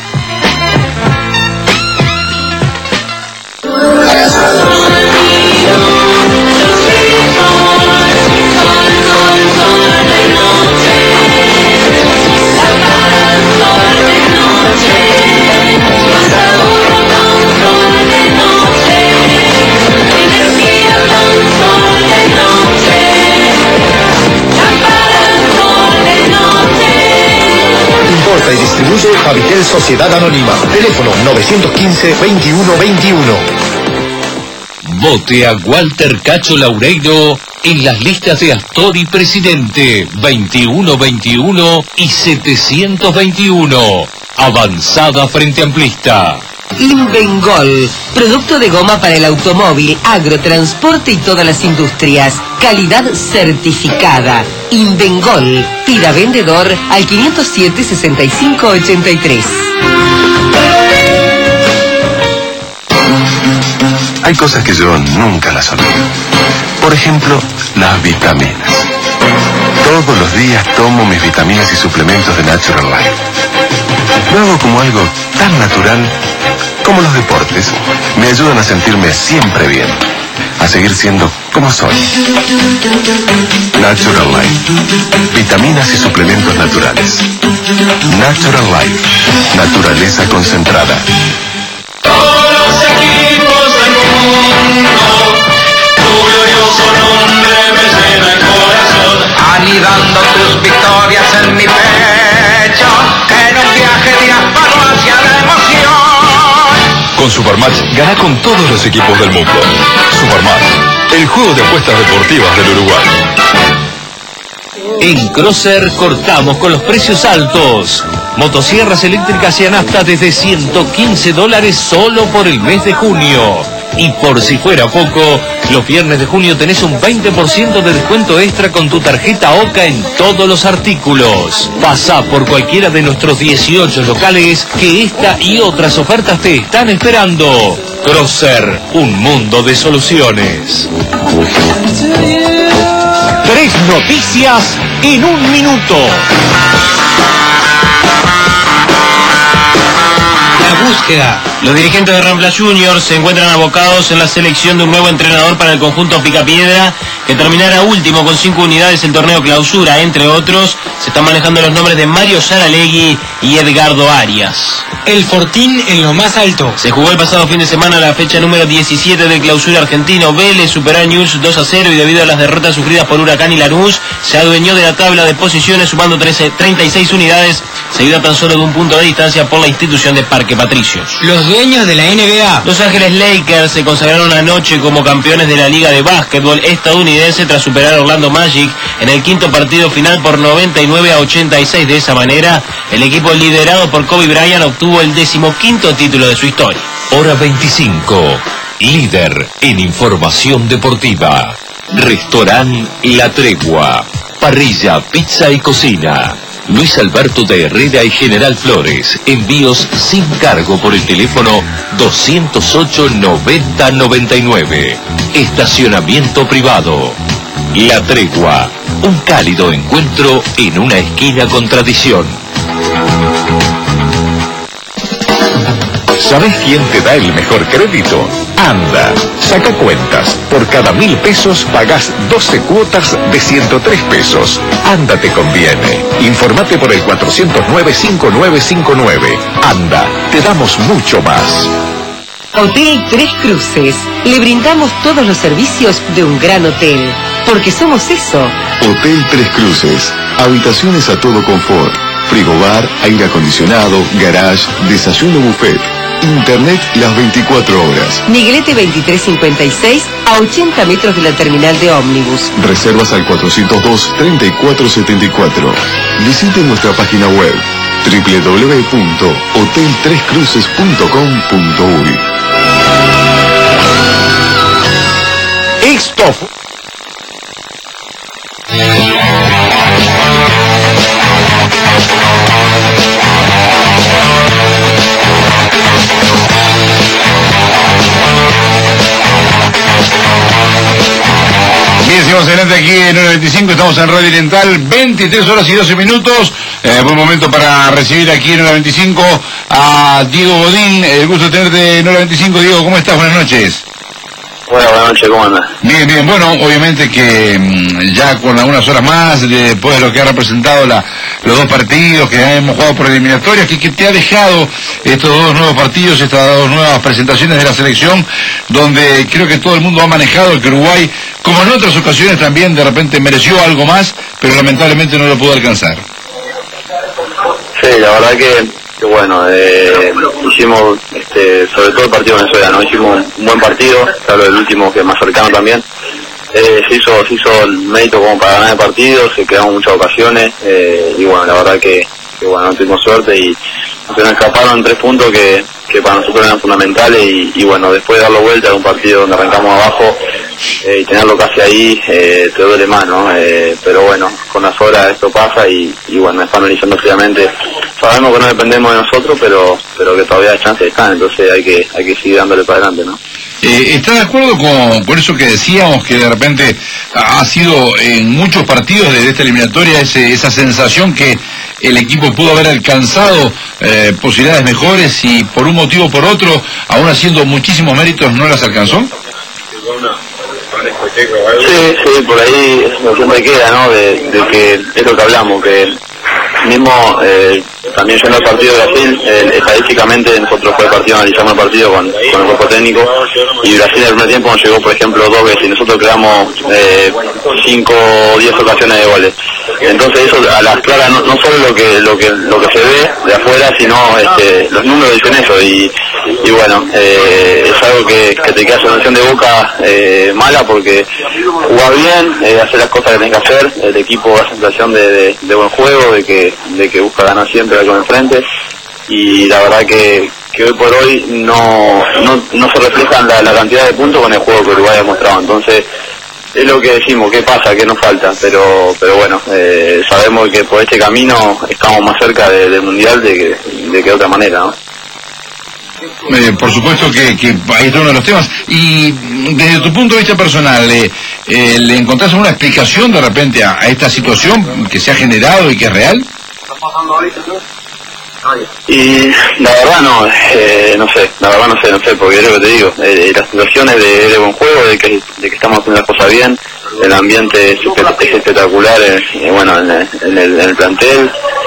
Speaker 15: Importa y distribuye Habitel Sociedad Anónima. Teléfono 915-2121.
Speaker 1: Vote a Walter Cacho Laureiro en las listas de Astori Presidente 2121 y 721. Avanzada Frente Amplista.
Speaker 16: Invengol, producto de goma para el automóvil, agrotransporte y todas las industrias. Calidad certificada. Invengol. Pida vendedor al 507-6583.
Speaker 11: Hay cosas que yo nunca las olvido. Por ejemplo, las vitaminas. Todos los días tomo mis vitaminas y suplementos de Natural Life. Lo hago como algo tan natural como los deportes. Me ayudan a sentirme siempre bien, a seguir siendo como soy. Natural Life. Vitaminas y suplementos naturales. Natural Life. Naturaleza concentrada.
Speaker 9: Todos los equipos del mundo, tu glorioso nombre me llena el corazón, anidando tus victorias en mi pecho, en un viaje diáfano hacia la emoción.
Speaker 17: Con Supermatch, gana con todos los equipos del mundo. Supermatch, el juego de apuestas deportivas del Uruguay.
Speaker 1: En Crosser cortamos con los precios altos. Motosierras eléctricas y nafta desde $115 solo por el mes de junio. Y por si fuera poco, los viernes de junio tenés un 20% de descuento extra con tu tarjeta OCA en todos los artículos. Pasá por cualquiera de nuestros 18 locales que esta y otras ofertas te están esperando. Crosser, un mundo de soluciones.
Speaker 18: 3 noticias en un minuto.
Speaker 3: La búsqueda. Los dirigentes de Rampla Juniors se encuentran abocados en la selección de un nuevo entrenador para el conjunto Picapiedra, que terminará último con 5 unidades el torneo clausura. Entre otros, se están manejando los nombres de Mario Saralegui y Edgardo Arias.
Speaker 5: El Fortín en lo más alto.
Speaker 3: Se jugó el pasado fin de semana la fecha número 17 del clausura argentino. Vélez superó a Newell's 2-0 y debido a las derrotas sufridas por Huracán y Lanús, se adueñó de la tabla de posiciones sumando 36 unidades, seguida tan solo de un punto de distancia por la institución de Parque Patricios.
Speaker 5: Los dueños de la NBA.
Speaker 3: Los Ángeles Lakers se consagraron anoche como campeones de la Liga de Básquetbol estadounidense tras superar a Orlando Magic en el quinto partido final por 99-86. De esa manera, el equipo liderado por Kobe Bryant obtuvo el 15º título de su historia.
Speaker 1: Hora 25, líder en información deportiva. Restaurant La Tregua, parrilla, pizza y cocina. Luis Alberto de Herrera y General Flores. Envíos sin cargo por el teléfono 208-9099. Estacionamiento privado. La Tregua, un cálido encuentro en una esquina con tradición. ¿Sabes quién te da el mejor crédito? Anda, saca cuentas. Por cada 1.000 pesos pagás 12 cuotas de 103 pesos. Anda te conviene. Informate por el 409-5959. Anda, te damos mucho más.
Speaker 16: Hotel Tres Cruces. Le brindamos todos los servicios de un gran hotel. Porque somos eso.
Speaker 11: Hotel Tres Cruces. Habitaciones a todo confort. Frigobar, aire acondicionado, garage, desayuno buffet. Internet las 24 horas.
Speaker 16: Miguelete 2356, a 80 metros de la terminal de ómnibus.
Speaker 11: Reservas al 402-3474. Visite nuestra página web www.hoteltrescruces.com.uy.
Speaker 18: Esto fue...
Speaker 6: Bien, seguimos adelante aquí en 925, estamos en Radio Oriental, 23 horas y 12 minutos. Buen momento para recibir aquí en 925 a Diego Godín. El gusto de tenerte en 925. Diego, ¿cómo estás? Buenas noches.
Speaker 19: Bueno, buenas noches, ¿cómo andas?
Speaker 6: Bien, bien. Bueno, obviamente que ya con algunas horas más, después de lo que ha representado los dos partidos que hemos jugado por eliminatorias, que te ha dejado estos dos nuevos partidos, estas dos nuevas presentaciones de la selección, donde creo que todo el mundo ha manejado que Uruguay, como en otras ocasiones también, de repente mereció algo más, pero lamentablemente no lo pudo alcanzar.
Speaker 19: Sí, la verdad que bueno, hicimos, sobre todo el partido venezolano, hicimos un buen partido, claro, el último que es más cercano también. Se hizo el mérito como para ganar el partido, se crearon muchas ocasiones, y bueno, la verdad que bueno, no tuvimos suerte y se nos escaparon 3 puntos que para nosotros eran fundamentales y bueno, después de darlo vuelta en un partido donde arrancamos abajo y tenerlo casi ahí, te duele más, ¿no? Pero bueno, con las horas esto pasa y bueno, está analizando fríamente. Sabemos que no dependemos de nosotros, pero que todavía hay chances están, entonces hay que seguir dándole para adelante, ¿no?
Speaker 6: ¿Está de acuerdo con eso que decíamos, que de repente ha sido en muchos partidos de esta eliminatoria esa sensación que el equipo pudo haber alcanzado posibilidades mejores y por un motivo o por otro, aún haciendo muchísimos méritos, no las alcanzó?
Speaker 19: Sí, por ahí siempre queda, ¿no? De que es lo que hablamos, que mismo también yendo al partido de Brasil, estadísticamente nosotros fue el partido, analizamos el partido con el cuerpo técnico y Brasil en el primer tiempo nos llegó, por ejemplo, 2 veces y nosotros creamos 5 o 10 ocasiones de goles. Entonces eso a las claras no solo lo que se ve de afuera, sino los números dicen eso y bueno, es algo que te queda sensación de boca mala porque jugás bien, hacer las cosas que tenés que hacer, el equipo da sensación de buen juego, de que busca ganar siempre con el frente y la verdad que hoy por hoy no se reflejan la cantidad de puntos con el juego que Uruguay ha mostrado, entonces es lo que decimos, ¿qué pasa? ¿Qué nos falta? Pero bueno, sabemos que por este camino estamos más cerca del Mundial de que de otra manera, ¿no?
Speaker 6: Por supuesto que ahí está uno de los temas. Y desde tu punto de vista personal, ¿le encontrás alguna explicación de repente a esta situación que se ha generado y que es real?
Speaker 19: Y la verdad no sé, porque es lo que te digo, las situaciones de buen juego, de que estamos haciendo las cosas bien, el ambiente es espectacular, bueno, en el plantel,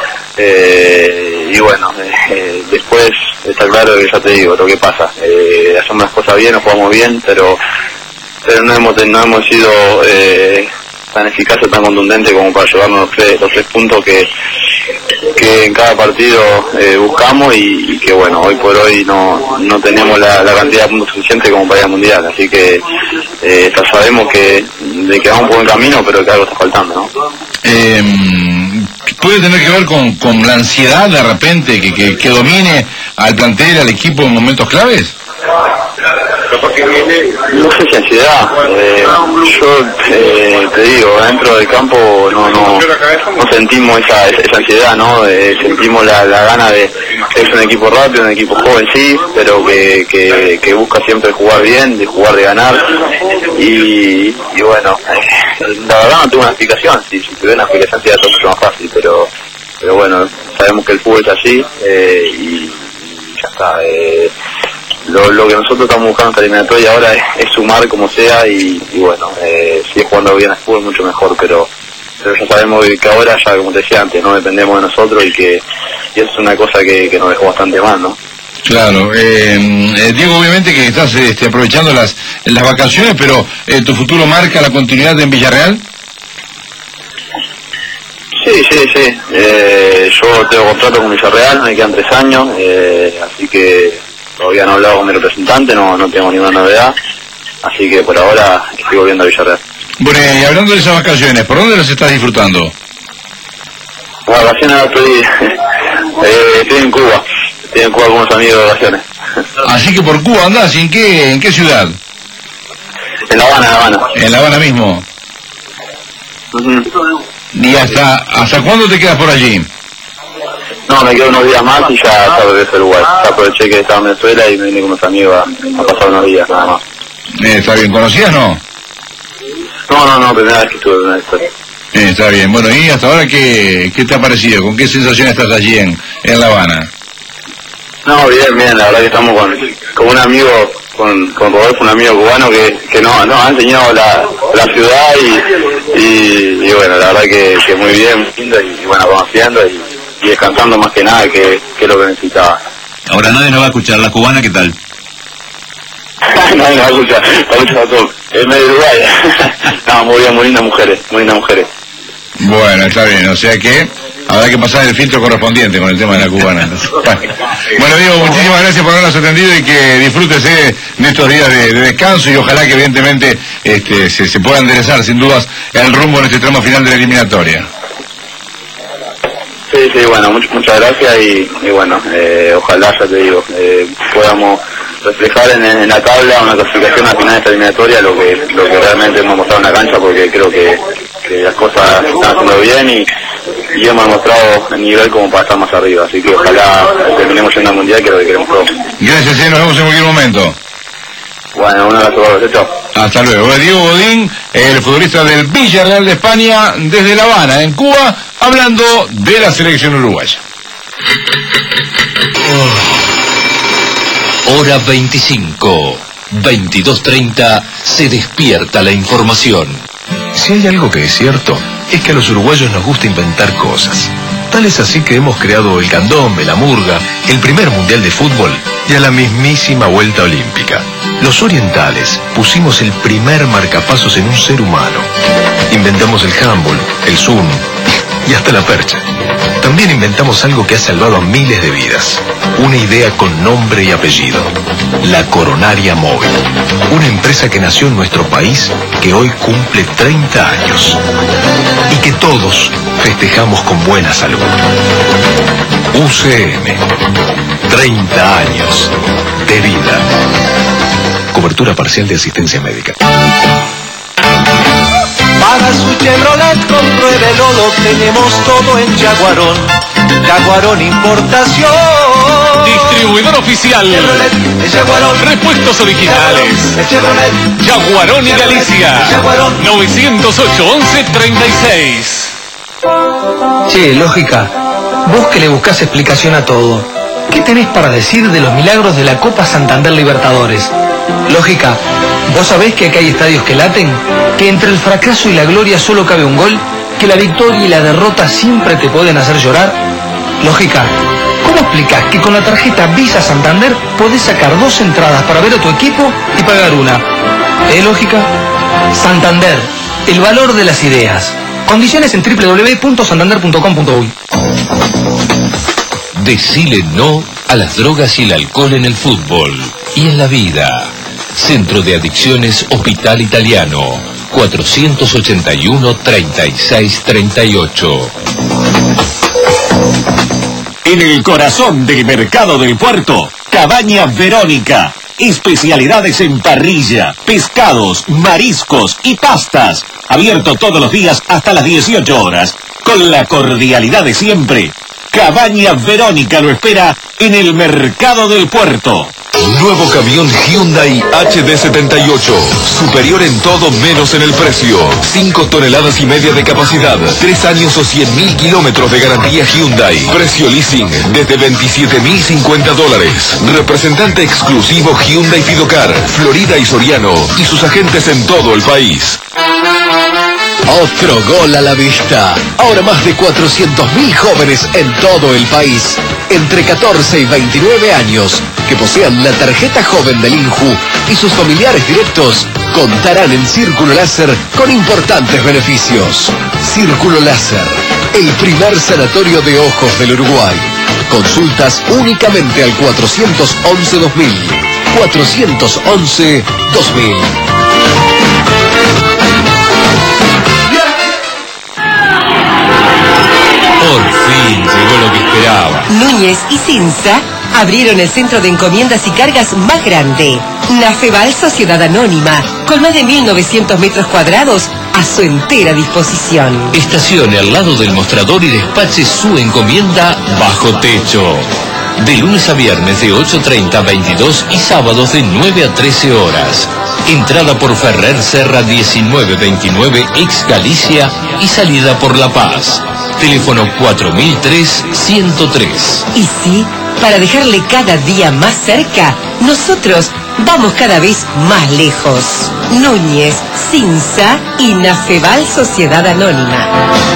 Speaker 19: y bueno, después está claro que ya te digo lo que pasa, hacemos las cosas bien, nos jugamos bien, pero no hemos sido tan eficaces, tan contundentes como para llevarnos los tres puntos que en cada partido buscamos y que bueno, hoy por hoy no tenemos la cantidad de puntos suficiente como para ir al Mundial, así que ya sabemos que vamos por buen camino, pero que algo está faltando, ¿no?
Speaker 6: ¿Puede tener que ver con la ansiedad de repente que domine al plantel, al equipo en momentos claves?
Speaker 19: No sé si ansiedad, yo te digo, dentro del campo no sentimos esa ansiedad, ¿no? Sentimos la gana de que es un equipo rápido, un equipo joven sí, pero que busca siempre jugar bien, de ganar y bueno, la verdad no tengo una explicación. Si tuviera una explicación sería todo mucho más fácil, pero bueno, sabemos que el fútbol es así y ya está. Lo que nosotros estamos buscando en esta eliminatoria ahora es sumar como sea y bueno, si es jugando bien al fútbol mucho mejor, pero ya sabemos que ahora ya, como te decía antes, no dependemos de nosotros y eso es una cosa que nos dejó bastante mal, ¿no?
Speaker 6: Claro, Diego, obviamente que estás aprovechando las vacaciones, pero ¿tu futuro marca la continuidad en Villarreal?
Speaker 19: Sí. Yo tengo contrato con Villarreal, me quedan 3 años, así que todavía no he hablado con mi representante, no tengo ninguna novedad, así que por ahora estoy volviendo a Villarreal.
Speaker 6: Bueno, y hablando de esas vacaciones, ¿por dónde las estás disfrutando?
Speaker 19: Vacaciones estoy en Cuba. Estoy en Cuba con unos amigos de vacaciones.
Speaker 6: Así que por Cuba andás, ¿y en qué ciudad?
Speaker 19: En La Habana.
Speaker 6: ¿En La Habana mismo? ¿Y hasta cuándo te quedas por allí?
Speaker 19: No, me quedo unos días más y ya regreso a Uruguay. Ya aproveché que estaba en Venezuela y me vine con unos amigos a pasar unos días nada más.
Speaker 6: ¿Está bien? ¿Conocías no?
Speaker 19: No, primera vez que estuve en una historia.
Speaker 6: Está bien. Bueno, ¿y hasta ahora qué te ha parecido? ¿Con qué sensación estás allí en La Habana?
Speaker 19: No, bien, la verdad que estamos con un amigo, con Rodolfo, un amigo cubano que nos ha enseñado la ciudad y bueno, la verdad que muy bien, lindo y bueno, conociendo y descansando más que nada, que es lo que necesitaba.
Speaker 4: Ahora nadie nos va a escuchar, la cubana, ¿qué tal?
Speaker 19: Nadie nos va a escuchar a todos. Es medio Uruguay. No, muy bien, muy lindas mujeres.
Speaker 6: Bueno, está bien, o sea que habrá que pasar el filtro correspondiente con el tema de la cubana. Bueno, Diego, muchísimas gracias por habernos atendido y que disfrutes de estos días de descanso y ojalá que evidentemente se pueda enderezar sin dudas el rumbo en este tramo final de la eliminatoria.
Speaker 19: Sí, bueno, muchas gracias y bueno, ojalá, ya te digo, podamos reflejar en la tabla una clasificación al final de esta eliminatoria lo que realmente hemos mostrado en la cancha, porque creo que las cosas se están haciendo bien y hemos mostrado el nivel como para estar más arriba, así que ojalá terminemos yendo al Mundial, que es lo que queremos todos.
Speaker 6: Gracias, nos vemos en cualquier momento.
Speaker 19: Bueno, un abrazo para vosotros.
Speaker 6: Hasta luego. Diego Godín, el futbolista del Villarreal de España, desde La Habana, en Cuba, hablando de la selección uruguaya.
Speaker 1: Hora 25, 22:30, se despierta la información.
Speaker 14: Si hay algo que es cierto, es que a los uruguayos nos gusta inventar cosas. Tal es así que hemos creado el candombe, la murga, el primer mundial de fútbol y a la mismísima vuelta olímpica. Los orientales pusimos el primer marcapasos en un ser humano. Inventamos el handball, el zoom y hasta la percha. También inventamos algo que ha salvado a miles de vidas. Una idea con nombre y apellido. La Coronaria Móvil. Una empresa que nació en nuestro país, que hoy cumple 30 años. Y que todos festejamos con buena salud. UCM. 30 años de vida. Cobertura parcial de asistencia médica.
Speaker 9: Para su Chevrolet compruébelo, lo tenemos todo en Jaguarón. Jaguarón Importación.
Speaker 2: Distribuidor oficial. Repuestos originales. Jaguarón y Galicia. 908-1136.
Speaker 5: Che, Lógica, vos que le buscás explicación a todo, ¿qué tenés para decir de los milagros de la Copa Santander Libertadores? Lógica, ¿vos sabés que acá hay estadios que laten? ¿Que entre el fracaso y la gloria solo cabe un gol? ¿Que la victoria y la derrota siempre te pueden hacer llorar? Lógica, ¿cómo explicás que con la tarjeta Visa Santander podés sacar 2 entradas para ver a tu equipo y pagar una? Lógica? Santander, el valor de las ideas. Condiciones en www.santander.com.uy.
Speaker 1: Decile no a las drogas y el alcohol en el fútbol y en la vida. Centro de Adicciones Hospital Italiano, 481-3638.
Speaker 18: En el corazón del mercado del puerto, Cabaña Verónica. Especialidades en parrilla, pescados, mariscos y pastas. Abierto todos los días hasta las 18 horas. Con la cordialidad de siempre. Cabaña Verónica lo espera en el Mercado del Puerto.
Speaker 17: Nuevo camión Hyundai HD78. Superior en todo menos en el precio. 5 toneladas y media de capacidad. 3 años o 100.000 kilómetros de garantía Hyundai. Precio leasing desde $27.050. Representante exclusivo Hyundai Fidocar, Florida y Soriano. Y sus agentes en todo el país.
Speaker 14: Otro gol a la vista. Ahora más de 400.000 jóvenes en todo el país, entre 14 y 29 años, que posean la tarjeta joven del INJU y sus familiares directos, contarán en Círculo Láser con importantes beneficios. Círculo Láser, el primer sanatorio de ojos del Uruguay. Consultas únicamente al 411-2000. 411-2000.
Speaker 1: Por fin llegó lo que esperaba.
Speaker 16: Núñez y Cinza abrieron el centro de encomiendas y cargas más grande. Nafeval Sociedad Anónima, con más de 1.900 metros cuadrados a su entera disposición.
Speaker 1: Estacione al lado del mostrador y despache su encomienda bajo techo. De lunes a viernes de 8:30 a 22 y sábados de 9 a 13 horas. Entrada por Ferrer Serra 1929 ex Galicia y salida por La Paz. Teléfono 4003-103.
Speaker 16: Y sí, para dejarle cada día más cerca, nosotros vamos cada vez más lejos. Núñez, Cinza y Nafeval Sociedad Anónima.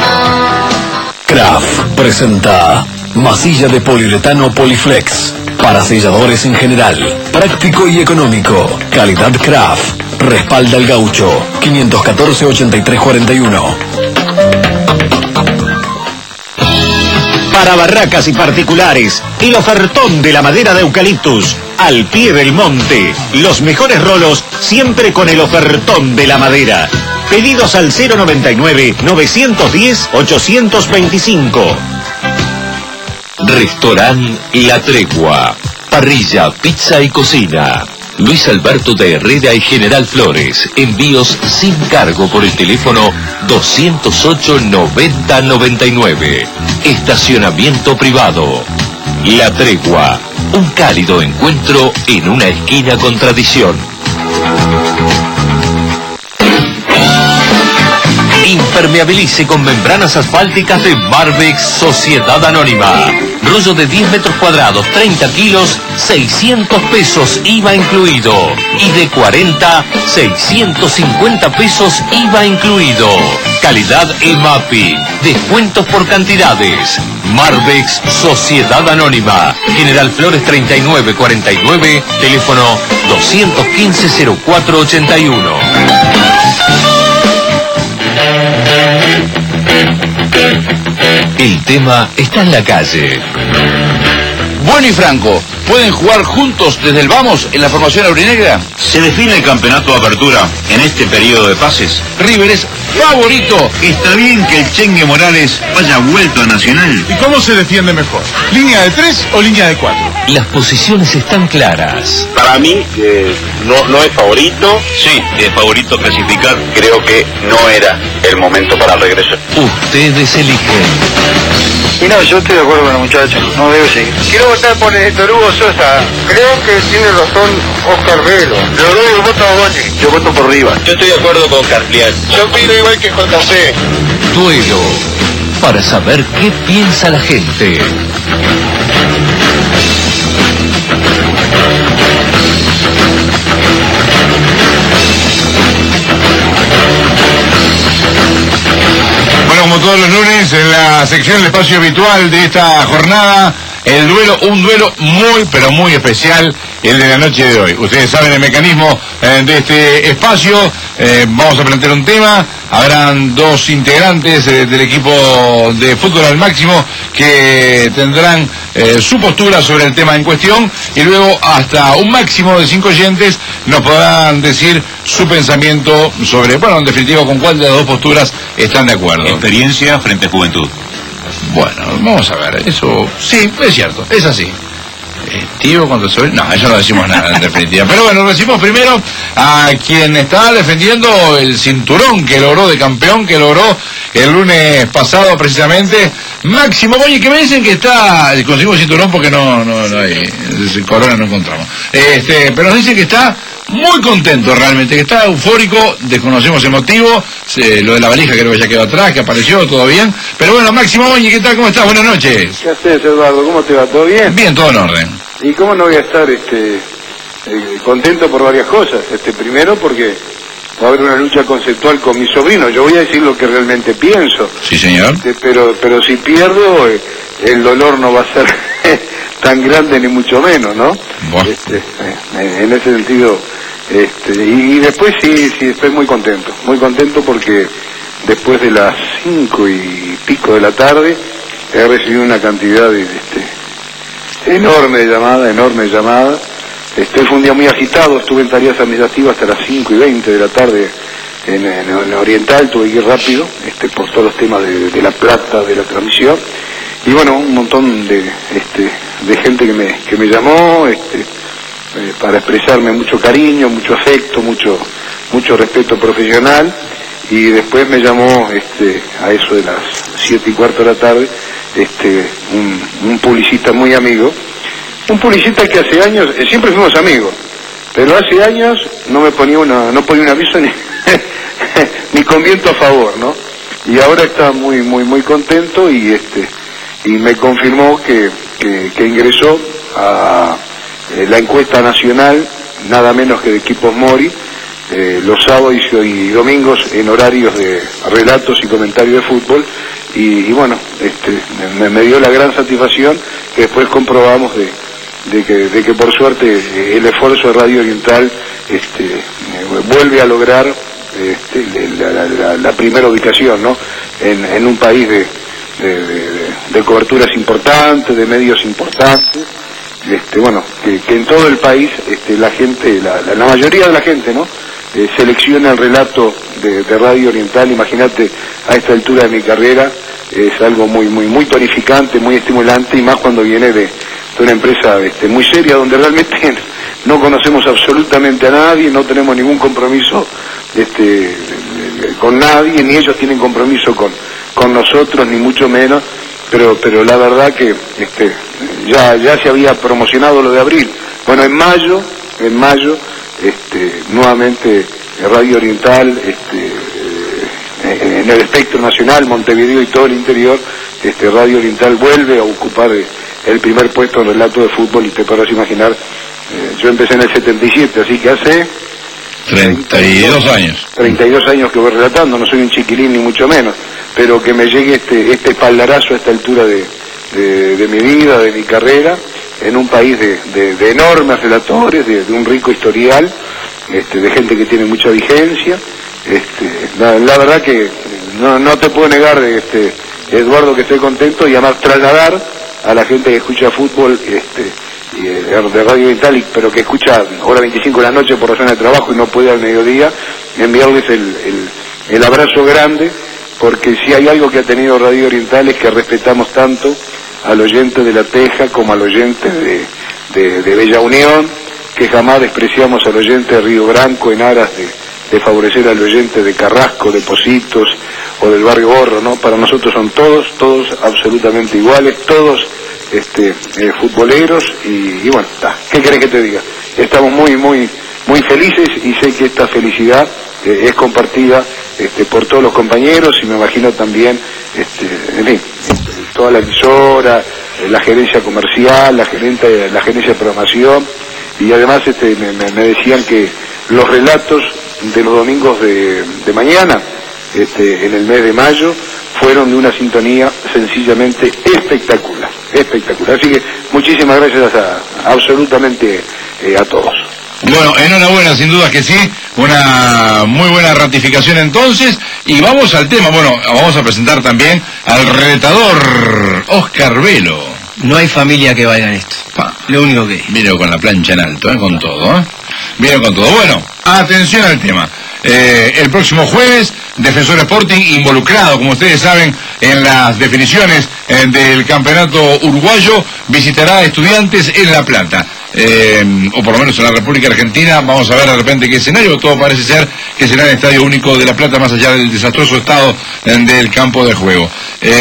Speaker 14: Kraft presenta masilla de poliuretano Poliflex para selladores en general. Práctico y económico. Calidad Kraft. Respalda el Gaucho. 514-8341.
Speaker 18: Para barracas y particulares, el ofertón de la madera de eucaliptus, al pie del monte. Los mejores rolos, siempre con el ofertón de la madera. Pedidos al 099-910-825.
Speaker 1: Restaurant La Tregua. Parrilla, pizza y cocina. Luis Alberto de Herrera y General Flores. Envíos sin cargo por el teléfono 208-9099. Estacionamiento privado. La Tregua. Un cálido encuentro en una esquina con tradición. Impermeabilice con membranas asfálticas de Marbex Sociedad Anónima. Rollo de 10 metros cuadrados, 30 kilos, 600 pesos IVA incluido. Y de 40, 650 pesos IVA incluido. Calidad EMAPI. Descuentos por cantidades. Marbex Sociedad Anónima. General Flores 3949, teléfono 215-0481. El tema está en la calle.
Speaker 6: Bueno y Franco, ¿pueden jugar juntos desde el vamos en la formación aurinegra?
Speaker 4: ¿Se define el campeonato de apertura en este periodo de pases?
Speaker 6: River es favorito.
Speaker 4: Está bien que el Chengue Morales vaya vuelto a Nacional.
Speaker 6: ¿Y cómo se defiende mejor? ¿Línea de 3 o línea de 4?
Speaker 1: Las posiciones están claras.
Speaker 19: Para mí, no es favorito.
Speaker 4: Sí, es favorito clasificar.
Speaker 19: Creo que no era el momento para regresar.
Speaker 1: Ustedes eligen.
Speaker 8: Y no, yo estoy de acuerdo con el muchacho, no debe seguir. Quiero votar por el Héctor Hugo Sosa. Creo que tiene razón Oscar Velo. Yo doy el voto a Boni.
Speaker 19: Yo voto por Rivas.
Speaker 13: Yo estoy de acuerdo con Carplian.
Speaker 8: Yo opino igual que JC.
Speaker 1: Duelo. Para saber qué piensa la gente.
Speaker 6: Bueno, como todos los lunes, en la sección del espacio habitual de esta jornada, el duelo, un duelo muy, pero muy especial, el de la noche de hoy. Ustedes saben el mecanismo de este espacio. Vamos a plantear un tema. Habrán dos integrantes del equipo de fútbol al máximo que tendrán su postura sobre el tema en cuestión, y luego hasta un máximo de 5 oyentes nos podrán decir su pensamiento sobre, bueno, en definitiva, con cuál de las dos posturas están de acuerdo.
Speaker 4: Experiencia frente a juventud.
Speaker 6: Bueno, vamos a ver, eso sí, es cierto, es así. Tío contra sobrino, no, eso no decimos nada en definitiva. Pero bueno, recibimos primero a quien está defendiendo el cinturón que logró de campeón, que logró el lunes pasado precisamente Máximo Goñi, que me dicen que está, conseguimos cinturón porque no hay, corona no encontramos, pero nos dicen que está muy contento realmente, que está eufórico, desconocemos el motivo, lo de la valija creo que ya quedó atrás, que apareció, todo bien, pero bueno, Máximo Goñi, ¿qué tal? ¿Cómo estás? Buenas noches.
Speaker 20: ¿Qué haces, Eduardo? ¿Cómo te va? ¿Todo bien?
Speaker 6: Bien, todo en orden.
Speaker 20: ¿Y cómo no voy a estar contento por varias cosas? Primero porque va a haber una lucha conceptual con mi sobrino. Yo voy a decir lo que realmente pienso.
Speaker 6: Sí, señor.
Speaker 20: Pero si pierdo, el dolor no va a ser tan grande ni mucho menos, ¿no?
Speaker 6: Bueno.
Speaker 20: En ese sentido, y después sí estoy muy contento porque después de las 5 y pico de la tarde he recibido una cantidad de enorme de llamadas. Fue un día muy agitado, estuve en tareas administrativas hasta las 5 y 20 de la tarde en Oriental, tuve que ir rápido por todos los temas de la plata, de la transmisión, y bueno, un montón de gente que me llamó para expresarme mucho cariño, mucho afecto, mucho respeto profesional, y después me llamó a eso de las 7 y cuarto de la tarde un publicista muy amigo. Un publicista que hace años, siempre fuimos amigos, pero hace años no ponía un aviso ni con viento a favor, ¿no? Y ahora está muy contento y me confirmó que ingresó a la encuesta nacional, nada menos que de Equipos Mori, los sábados y domingos en horarios de relatos y comentarios de fútbol, y bueno, me dio la gran satisfacción que después comprobamos de que por suerte el esfuerzo de Radio Oriental vuelve a lograr la primera ubicación, ¿no? En un país de coberturas importantes, de medios importantes, bueno, que en todo el país la gente, la mayoría de la gente, ¿no? Selecciona el relato de Radio Oriental. Imagínate, a esta altura de mi carrera es algo muy tonificante, muy estimulante, y más cuando viene de una empresa muy seria, donde realmente no conocemos absolutamente a nadie, no tenemos ningún compromiso con nadie, ni ellos tienen compromiso con nosotros, ni mucho menos, pero la verdad que ya se había promocionado lo de abril. Bueno, en mayo nuevamente Radio Oriental, en el espectro nacional, Montevideo y todo el interior, Radio Oriental vuelve a ocupar el primer puesto en relato de fútbol, y te podrás imaginar, yo empecé en el 77, así que hace
Speaker 6: 32 años.
Speaker 20: 32 años que voy relatando, no soy un chiquilín ni mucho menos, pero que me llegue este espaldarazo a esta altura de mi vida, de mi carrera, en un país de enormes relatores, de un rico historial, de gente que tiene mucha vigencia. La verdad que no te puedo negar, Eduardo, que estoy contento, y además trasladar a la gente que escucha fútbol de Radio Oriental, pero que escucha hora 25 de la noche por razones de trabajo y no puede al mediodía, enviarles el abrazo grande, porque si hay algo que ha tenido Radio Oriental es que respetamos tanto al oyente de La Teja como al oyente de Bella Unión, que jamás despreciamos al oyente de Río Branco en aras de favorecer al oyente de Carrasco, de Positos o del Barrio Borro, ¿no? Para nosotros son todos absolutamente iguales, todos futboleros, y bueno, ¿qué querés que te diga? Estamos muy felices, y sé que esta felicidad es compartida por todos los compañeros, y me imagino también, en fin, toda la emisora, la gerencia comercial, la gerencia de programación, y además me decían que los relatos de los domingos de mañana, en el mes de mayo, fueron de una sintonía sencillamente espectacular. Así que muchísimas gracias absolutamente a todos.
Speaker 6: Bueno, enhorabuena, sin duda que sí, una muy buena ratificación entonces, y vamos al tema. Bueno, vamos a presentar también al retador Oscar Velo.
Speaker 5: No hay familia que valga en esto, lo único que...
Speaker 6: Vino con la plancha en alto, con todo, Vino con todo. Bueno, atención al tema. El próximo jueves, Defensor Sporting, involucrado, como ustedes saben, en las definiciones del campeonato uruguayo, visitará a Estudiantes en La Plata. o por lo menos en la República Argentina. Vamos a ver de repente qué escenario. Todo parece ser que será el Estadio Único de La Plata, más allá del desastroso estado del campo de juego.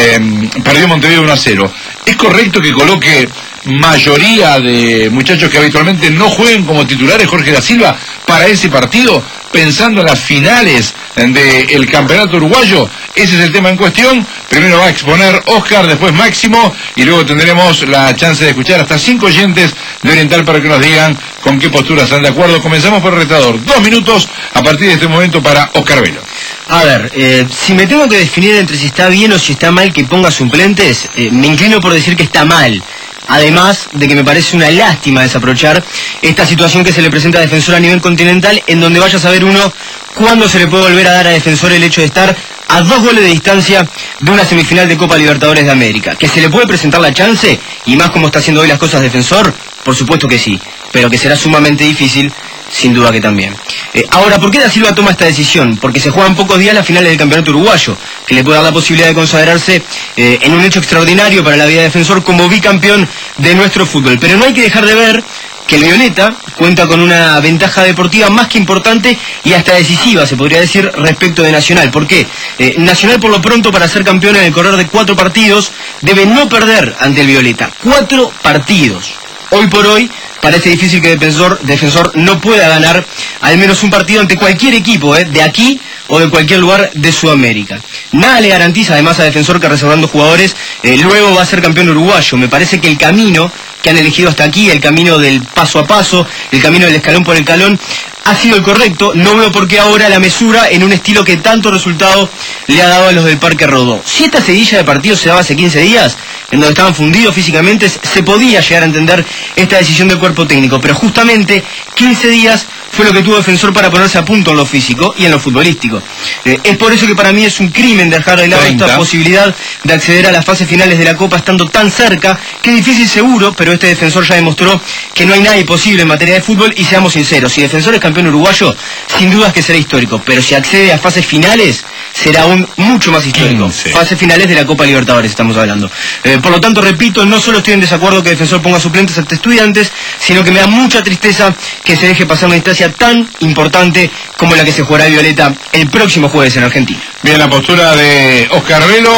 Speaker 6: Perdió Montevideo 1-0. ¿Es correcto que coloque mayoría de muchachos que habitualmente no jueguen como titulares, Jorge da Silva, para ese partido, pensando en las finales del campeonato uruguayo? Ese es el tema en cuestión. Primero va a exponer Oscar, después Máximo, y luego tendremos la chance de escuchar hasta 5 oyentes de Oriental para que nos digan con qué postura están de acuerdo. Comenzamos por el retador. 2 minutos a partir de este momento para Oscar Velo.
Speaker 5: A ver, si me tengo que definir entre si está bien o si está mal que ponga suplentes, me inclino por decir que está mal. Además de que me parece una lástima desaprovechar esta situación que se le presenta a Defensor a nivel continental, en donde vaya a saber uno cuándo se le puede volver a dar a Defensor el hecho de estar a 2 goles de distancia de una semifinal de Copa Libertadores de América. ¿Que se le puede presentar la chance, y más como está haciendo hoy las cosas Defensor? Por supuesto que sí, pero que será sumamente difícil, sin duda que también. Ahora, ¿por qué da Silva toma esta decisión? Porque se juegan pocos días las finales del campeonato uruguayo, que le puede dar la posibilidad de consagrarse en un hecho extraordinario para la vida de Defensor como bicampeón de nuestro fútbol. Pero no hay que dejar de ver que el Violeta cuenta con una ventaja deportiva más que importante y hasta decisiva, se podría decir, respecto de Nacional. ¿Por qué? Nacional, por lo pronto, para ser campeón en el correr de 4 partidos, debe no perder ante el Violeta. 4 partidos. Hoy por hoy parece difícil que Defensor no pueda ganar al menos un partido ante cualquier equipo, de aquí o de cualquier lugar de Sudamérica. Nada le garantiza además a Defensor que reservando jugadores luego va a ser campeón uruguayo. Me parece que el camino que han elegido hasta aquí, el camino del paso a paso, el camino del escalón por escalón, ha sido el correcto. No veo por qué ahora la mesura en un estilo que tanto resultado le ha dado a los del Parque Rodó. Si esta seguidilla de partidos se daba hace 15 días, en donde estaban fundidos físicamente, se podía llegar a entender esta decisión del cuerpo técnico, pero justamente 15 días fue lo que tuvo Defensor para ponerse a punto en lo físico y en lo futbolístico. Es por eso que para mí es un crimen dejar de lado esta posibilidad de acceder a las fases finales de la Copa estando tan cerca, que es difícil seguro, pero este Defensor ya demostró que no hay nada imposible en materia de fútbol. Y seamos sinceros, si Defensor es campeón uruguayo, sin dudas que será histórico, pero si accede a fases finales, será aún mucho más histórico. Fases finales de la Copa Libertadores estamos hablando. Por lo tanto, repito, no solo estoy en desacuerdo que Defensor ponga suplentes ante Estudiantes, sino que me da mucha tristeza que se deje pasar una instancia tan importante como la que se jugará Violeta el próximo jueves en Argentina.
Speaker 6: Bien, la postura de Oscar Velo.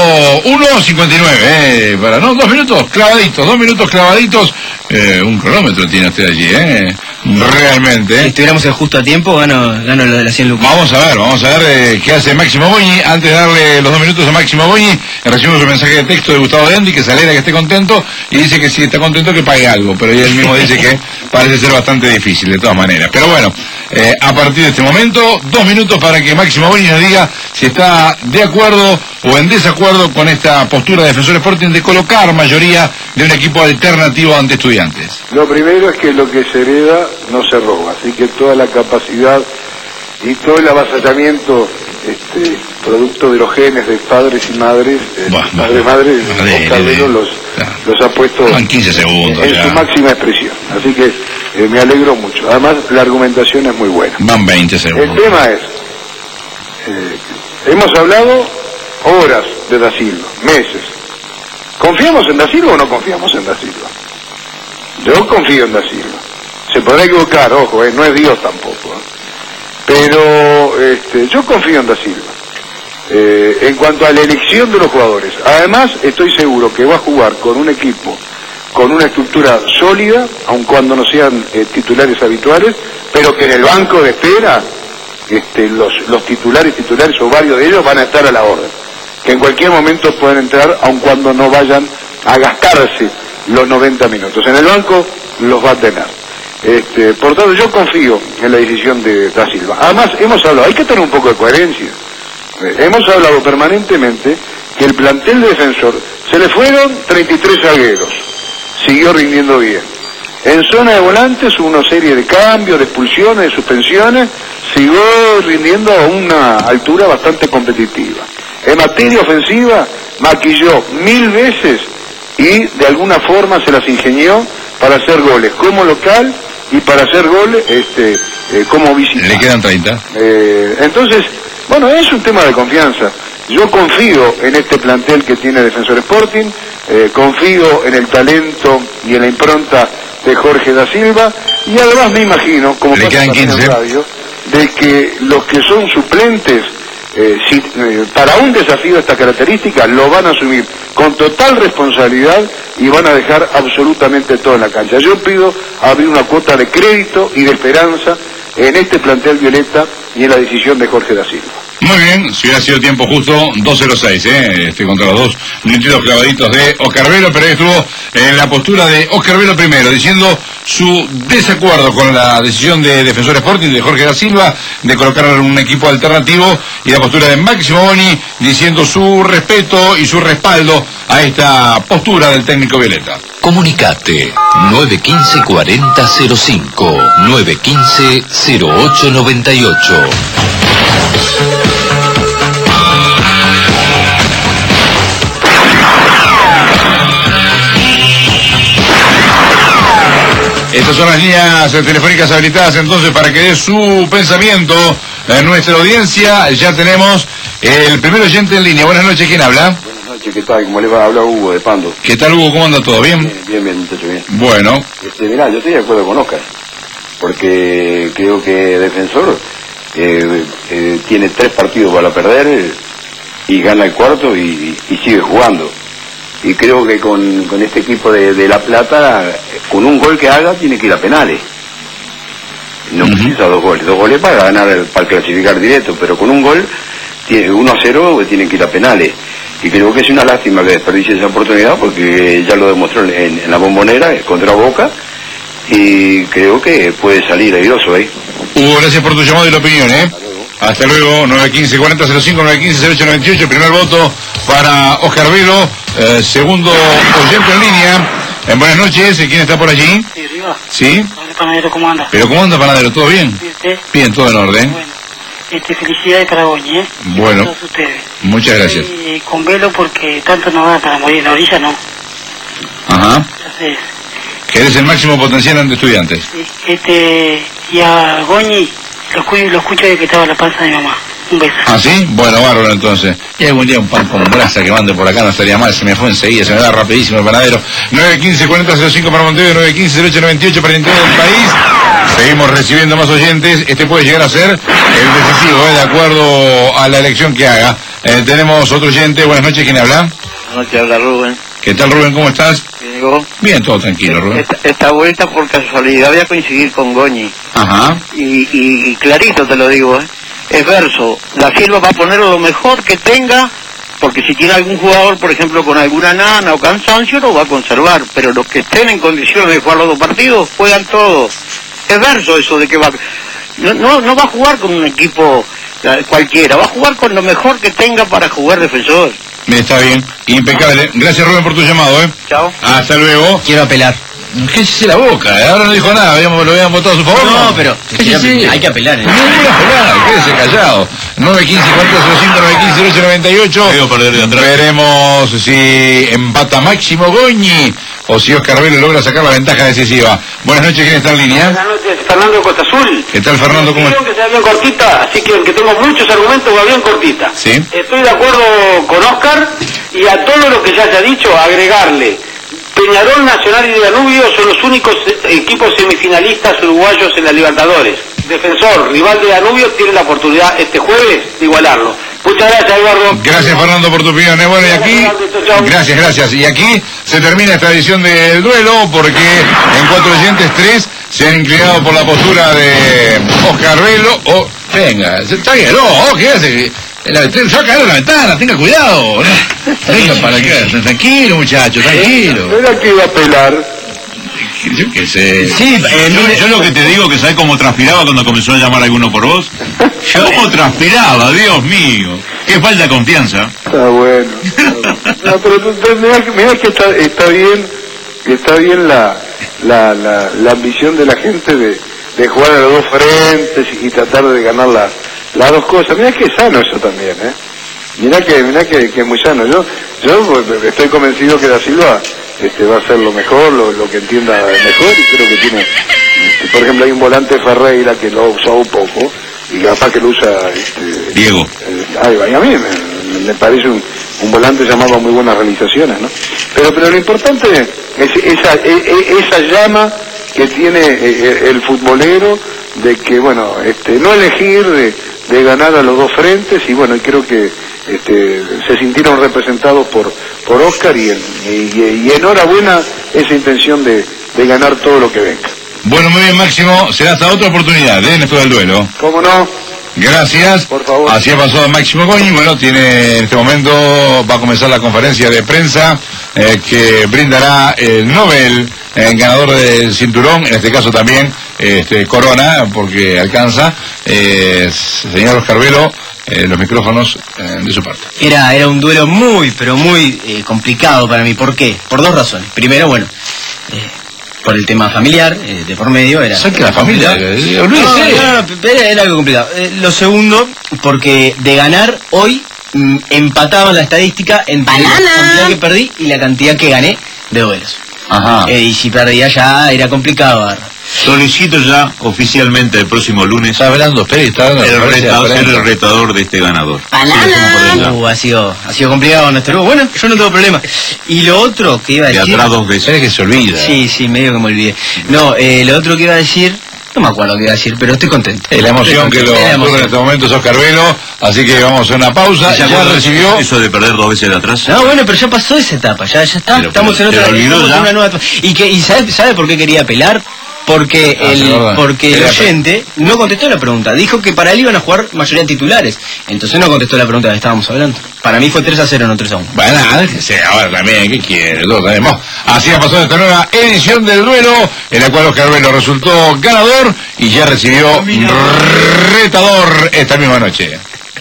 Speaker 6: 1:59, para 2 minutos clavaditos, 2 minutos clavaditos. Un cronómetro tiene usted allí, realmente.
Speaker 5: Si estuviéramos en justo a tiempo, gano lo de las 100 lucas.
Speaker 6: Vamos a ver qué hace Máximo Boñi. Antes de darle los 2 minutos a Máximo Boñi, recibimos un mensaje de texto de Gustavo de Andy, que se alegra que esté contento, y dice que si está contento que pague algo, pero él mismo dice que parece ser bastante difícil de todas maneras. Pero bueno, a partir de este momento, 2 minutos para que Máximo Boñi nos diga si está de acuerdo o en desacuerdo con esta postura de Defensor Sporting de colocar mayoría de un equipo alternativo ante Estudiantes.
Speaker 20: Lo primero es que lo que se hereda no se roba, así que toda la capacidad y todo el avasallamiento producto de los genes de padres y madres, madres, Oscar Velo los ha puesto
Speaker 6: en 15 segundos
Speaker 20: en su máxima expresión, así que me alegro mucho. Además, la argumentación es muy buena.
Speaker 6: Van 20 segundos.
Speaker 20: El tema es, hemos hablado horas de Da Silva, meses. ¿Confiamos en Da Silva o no confiamos en Da Silva? Yo confío en Da Silva. Se podrá equivocar, ojo, no es Dios tampoco. Pero yo confío en Da Silva. En cuanto a la elección de los jugadores, además estoy seguro que va a jugar con un equipo con una estructura sólida, aun cuando no sean titulares habituales, pero que en el banco de espera los titulares o varios de ellos van a estar a la orden, que en cualquier momento pueden entrar aun cuando no vayan a gastarse los 90 minutos. En el banco los va a tener. Por tanto, yo confío en la decisión de Da Silva. Además, hemos hablado, hay que tener un poco de coherencia. Hemos hablado permanentemente que el plantel de Defensor se le fueron 33 zagueros, siguió rindiendo bien. En zona de volantes hubo una serie de cambios, de expulsiones, de suspensiones, siguió rindiendo a una altura bastante competitiva. En materia ofensiva, maquilló 1000 veces y de alguna forma se las ingenió para hacer goles como local y para hacer goles como visitante.
Speaker 6: Le quedan 30.
Speaker 20: Entonces, bueno, es un tema de confianza. Yo confío en este plantel que tiene Defensor Sporting, confío en el talento y en la impronta de Jorge da Silva, y además me imagino, como
Speaker 6: le quedan 15
Speaker 20: radio, de que los que son suplentes para un desafío de esta característica lo van a asumir con total responsabilidad y van a dejar absolutamente todo en la cancha. Yo pido abrir una cuota de crédito y de esperanza en este plantel violeta y en la decisión de Jorge da Silva.
Speaker 6: Muy bien, si hubiera sido tiempo justo, 2:06, contra los 2 minutitos clavaditos de Oscar Velo, pero ahí estuvo en la postura de Oscar Velo primero, diciendo su desacuerdo con la decisión de Defensor Sporting, de Jorge da Silva, de colocar un equipo alternativo, y la postura de Máximo Boni, diciendo su respeto y su respaldo a esta postura del técnico violeta.
Speaker 1: Comunicate 915-4005, 915-0898.
Speaker 6: Estas son las líneas telefónicas habilitadas entonces para que dé su pensamiento en nuestra audiencia. Ya tenemos el primer oyente en línea. Buenas noches, ¿quién habla?
Speaker 21: Buenas noches, ¿qué tal? ¿Cómo le va? Habla Hugo de Pando.
Speaker 6: ¿Qué tal, Hugo? ¿Cómo anda? ¿Todo bien?
Speaker 21: Bien, muchacho, bien.
Speaker 6: Bueno.
Speaker 21: Mirá, yo estoy de acuerdo con Oscar, porque creo que Defensor tiene 3 partidos para perder y gana el cuarto y sigue jugando. Y creo que con este equipo de La Plata, con un gol que haga, tiene que ir a penales. No precisa 2 goles. 2 goles para ganar, para clasificar directo, pero con un gol, 1-0, tiene que ir a penales. Y creo que es una lástima que desperdicie esa oportunidad, porque ya lo demostró en la Bombonera contra Boca, y creo que puede salir airoso ahí.
Speaker 6: Hugo, gracias por tu llamado y la opinión, Hasta luego, 915-4005, 915-0898, primer voto para Oscar Velo, segundo oyente en línea. Buenas noches, ¿quién está por allí?
Speaker 22: Sí, arriba.
Speaker 6: ¿Sí?
Speaker 22: Hola, Panadero, ¿cómo anda?
Speaker 6: ¿Pero cómo anda, Panadero? ¿Todo bien?
Speaker 22: ¿Sí, usted?
Speaker 6: Bien, todo en orden.
Speaker 22: Bueno, felicidades para Goñi,
Speaker 6: Bueno,
Speaker 22: a todos ustedes.
Speaker 6: muchas gracias.
Speaker 22: Con Velo porque tanto no va para morir en la orilla, ¿no?
Speaker 6: Ajá.
Speaker 22: Entonces,
Speaker 6: Que eres el máximo potencial ante Estudiantes.
Speaker 22: sí, y a Goñi lo escucho de que estaba en la panza de mi mamá. Un beso.
Speaker 6: ¿Ah, sí? Bueno, bárbaro entonces. Y algún día un pan con brasa que mande por acá no estaría mal, se me fue enseguida, se me da rapidísimo el Panadero. 915-4005 para Montevideo, 915-0898 para el interior del país. Seguimos recibiendo más oyentes. Este puede llegar a ser el decisivo, de acuerdo a la elección que haga. Tenemos otro oyente. Buenas noches, ¿quién habla?
Speaker 23: Buenas noches, habla Rubén.
Speaker 6: ¿Qué tal, Rubén? ¿Cómo estás?
Speaker 23: Digo,
Speaker 6: Bien, todo tranquilo, Rubén.
Speaker 23: esta vuelta por casualidad voy a coincidir con Goñi.
Speaker 6: Ajá.
Speaker 23: Y clarito te lo digo, es verso. Da Silva va a poner lo mejor que tenga, porque si tiene algún jugador, por ejemplo, con alguna nana o cansancio, lo va a conservar. Pero los que estén en condiciones de jugar los 2 partidos, juegan todos. Es verso eso de que va... No va a jugar con un equipo cualquiera, va a jugar con lo mejor que tenga para jugar Defensor.
Speaker 6: Está bien, impecable. Gracias, Rubén, por tu llamado,
Speaker 23: Chao.
Speaker 6: Hasta luego.
Speaker 5: Quiero apelar.
Speaker 6: Cállese la boca, ahora no dijo nada, lo habían votado a su favor.
Speaker 5: No, pero
Speaker 6: cállese.
Speaker 5: hay que apelar.
Speaker 6: No hay que apelar, quédese callado. 915-4005, 915-0898. Veremos si empata Máximo Goñi o si Oscar Velo logra sacar la ventaja decisiva. Buenas noches, ¿quién está en línea?
Speaker 24: Buenas noches, Fernando Costa Azul.
Speaker 6: ¿Qué tal, Fernando? ¿Cómo estás?
Speaker 24: Que sea bien cortita, así que aunque tengo muchos argumentos, va bien cortita.
Speaker 6: Sí.
Speaker 24: Estoy de acuerdo con Oscar y a todo lo que ya se ha dicho, agregarle. Peñarol, Nacional y Danubio son los únicos equipos semifinalistas uruguayos en la Libertadores. Defensor, rival de Danubio, tiene la oportunidad este jueves de igualarlo. Muchas gracias, Eduardo.
Speaker 6: Gracias, Fernando, por tu opinión. Bueno, y aquí... Gracias. Y aquí se termina esta edición del duelo, porque en 4 oyentes, 3 se han inclinado por la postura de Oscar Velo. Venga, está bien, ¿qué hace? Se va a caer la ventana, tenga cuidado. Venga, para acá. Tranquilo, muchacho, tranquilo.
Speaker 20: ¿Era que iba a apelar?
Speaker 6: Yo qué sé.
Speaker 4: Sí, yo lo que te digo, que sabes cómo transpiraba cuando comenzó a llamar a alguno por vos. ¿Cómo transpiraba? Dios mío. Qué falta de confianza.
Speaker 20: Está bueno. No, pero mirá que está bien la ambición de la gente de jugar a los 2 frentes y tratar de ganar las 2 cosas. Mirá que es sano eso también, Mirá que es muy sano. Yo estoy convencido que Da Silva va a hacer lo mejor, lo que entienda mejor, y creo que tiene, por ejemplo, hay un volante Ferreira que lo usa un poco, y capaz que lo usa
Speaker 4: Diego.
Speaker 20: A mí me parece un volante llamado a muy buenas realizaciones, ¿no? Pero lo importante es esa llama que tiene el futbolero, de que, bueno, no elegir, de ganar a los dos frentes, y bueno, creo que se sintieron representados por Oscar, y enhorabuena esa intención de ganar todo lo que venga.
Speaker 6: Bueno, muy bien, Máximo, será hasta otra oportunidad, en esto del duelo.
Speaker 20: ¿Cómo no?
Speaker 6: Gracias.
Speaker 20: Por favor.
Speaker 6: Así ha pasado Máximo Goñi. Bueno, tiene en este momento, va a comenzar la conferencia de prensa que brindará el Nobel, ganador del cinturón, en este caso también Corona, porque alcanza, señor Oscar Velo, los micrófonos de su parte.
Speaker 5: Era un duelo muy, pero muy complicado para mí. ¿Por qué? Por dos razones. Primero, bueno, por el tema familiar, de por medio era...
Speaker 6: ¿Sabes que la familia?
Speaker 5: Era algo complicado. Lo segundo, porque de ganar hoy empataban la estadística entre la cantidad que perdí y la cantidad que gané de duelos.
Speaker 4: Ajá.
Speaker 5: Y si perdía ya era complicado agarrar.
Speaker 4: Solicito ya oficialmente el próximo lunes
Speaker 6: ser
Speaker 4: el retador de este ganador.
Speaker 5: Ha sido complicado, Néstor. Bueno, yo no tengo problema. Y lo otro que iba a decir...
Speaker 4: De atrás 2 veces.
Speaker 6: Que se olvida.
Speaker 5: Sí, medio que me olvidé. No, lo otro que iba a decir... No me acuerdo qué iba a decir, pero estoy contento.
Speaker 6: La emoción que lo tuvo en este momento es Oscar Velo, así que vamos a una pausa. Ya recibió...
Speaker 4: Eso de perder 2 veces de atrás.
Speaker 5: No, bueno, pero ya pasó esa etapa, ya está. Estamos en otra una nueva etapa. ¿Y sabe por qué quería apelar? Porque el oyente no contestó la pregunta. Dijo que para él iban a jugar mayoría titulares. Entonces no contestó la pregunta que estábamos hablando. Para mí fue 3-0, no 3-1.
Speaker 6: Bueno, ahora también, ¿qué quiere? Todos sabemos. Así ha pasado esta nueva edición del duelo, en la cual Oscar Velo resultó ganador y ya recibió retador esta misma noche.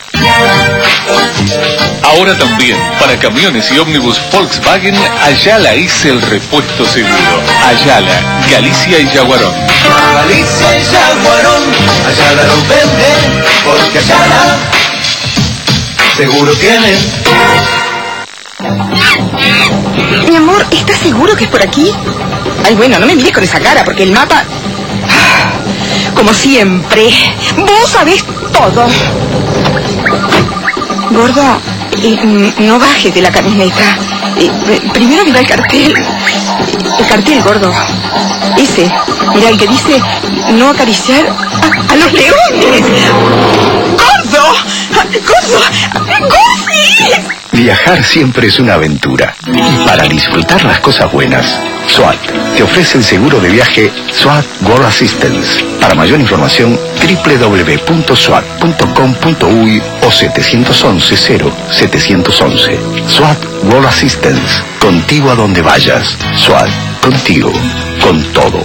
Speaker 2: Ahora también, para camiones y ómnibus Volkswagen, Ayala es el repuesto seguro. Ayala, Galicia y Yaguarón.
Speaker 9: Galicia y Yaguarón, Ayala lo vende, porque Ayala seguro tiene.
Speaker 7: Mi amor, ¿estás seguro que es por aquí? Ay, bueno, no me mires con esa cara, porque el mapa... Como siempre, vos sabés todo. Gordo, no bajes de la camioneta. Primero mira el cartel. El cartel, gordo. Ese, mira, el que dice no acariciar a los leones. ¡Gordo! ¡Gordo! ¡Goofy!
Speaker 14: Viajar siempre es una aventura. Y para disfrutar las cosas buenas, SWAT te ofrece el seguro de viaje SWAT World Assistance. Para mayor información, www.swat.com.uy o 711-0711. SWAT World Assistance. Contigo a donde vayas. SWAT, contigo, con todo.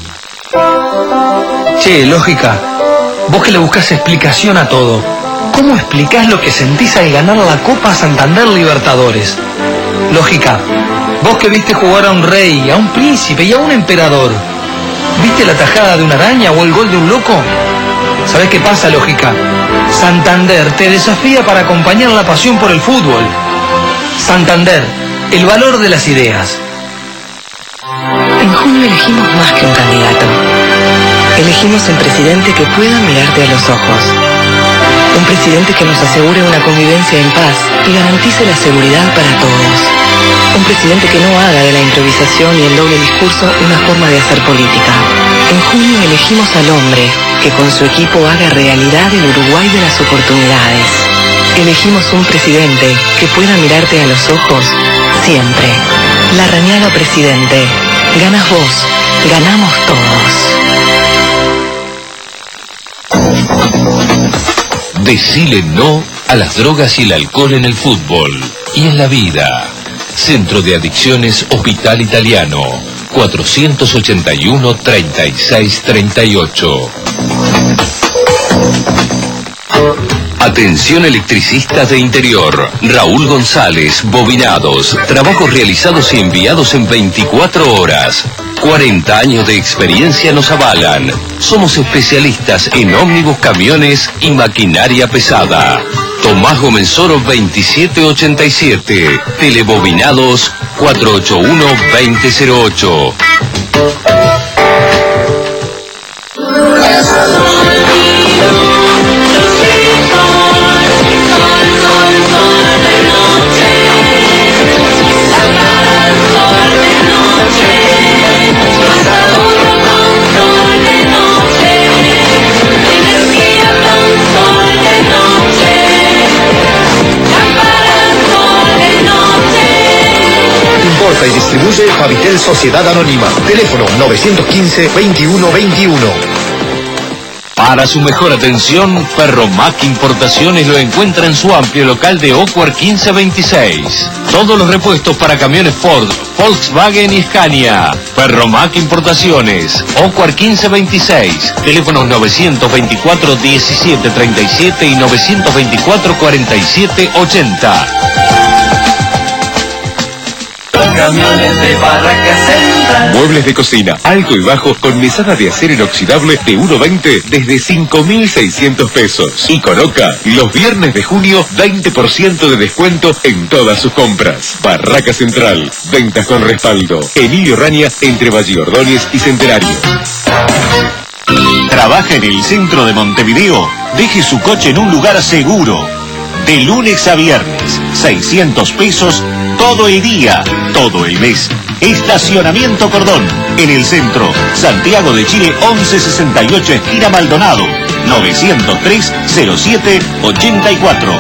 Speaker 5: Che, lógica, vos que le buscás explicación a todo, ¿cómo explicás lo que sentís al ganar la Copa Santander Libertadores? Lógica, vos que viste jugar a un rey, a un príncipe y a un emperador, ¿viste la tajada de una araña o el gol de un loco? ¿Sabés qué pasa, lógica? Santander te desafía para acompañar la pasión por el fútbol. Santander, el valor de las ideas.
Speaker 16: En junio elegimos más que un candidato. Elegimos un presidente que pueda mirarte a los ojos. Un presidente que nos asegure una convivencia en paz y garantice la seguridad para todos. Un presidente que no haga de la improvisación y el doble discurso una forma de hacer política. En junio elegimos al hombre que con su equipo haga realidad el Uruguay de las oportunidades. Elegimos un presidente que pueda mirarte a los ojos siempre. Larrañaga presidente. Ganas vos, ganamos todos.
Speaker 1: Decile no a las drogas y el alcohol en el fútbol y en la vida. Centro de Adicciones Hospital Italiano, 481-3638. Atención electricistas de interior. Raúl González, bobinados, trabajos realizados y enviados en 24 horas. 40 años de experiencia nos avalan. Somos especialistas en ómnibus, camiones y maquinaria pesada. Tomás Gomenzoro 2787. Telebobinados 481-2008.
Speaker 3: distribuye Favitel Sociedad Anónima. Teléfono 915-2121.
Speaker 1: Para su mejor atención, Ferromac Importaciones lo encuentra en su amplio local de Ocuar 1526. Todos los repuestos para camiones Ford, Volkswagen y Scania. Ferromac Importaciones, Ocuar 1526. Teléfonos 924-1737 y 924-4780.
Speaker 9: Camiones de Barracas Central.
Speaker 2: Muebles de cocina, alto y bajo, con mesada de acero inoxidable de 1.20 desde 5.600 pesos. Y con Oca, los viernes de junio, 20% de descuento en todas sus compras. Barraca Central, ventas con respaldo. Emilio Raña, entre Valle Ordóñez y Centenario.
Speaker 18: ¿Trabaja en el centro de Montevideo? Deje su coche en un lugar seguro. De lunes a viernes, 600 pesos todo el día, todo el mes. Estacionamiento Cordón, en el centro, Santiago de Chile 1168, esquina Maldonado, 903-07-84.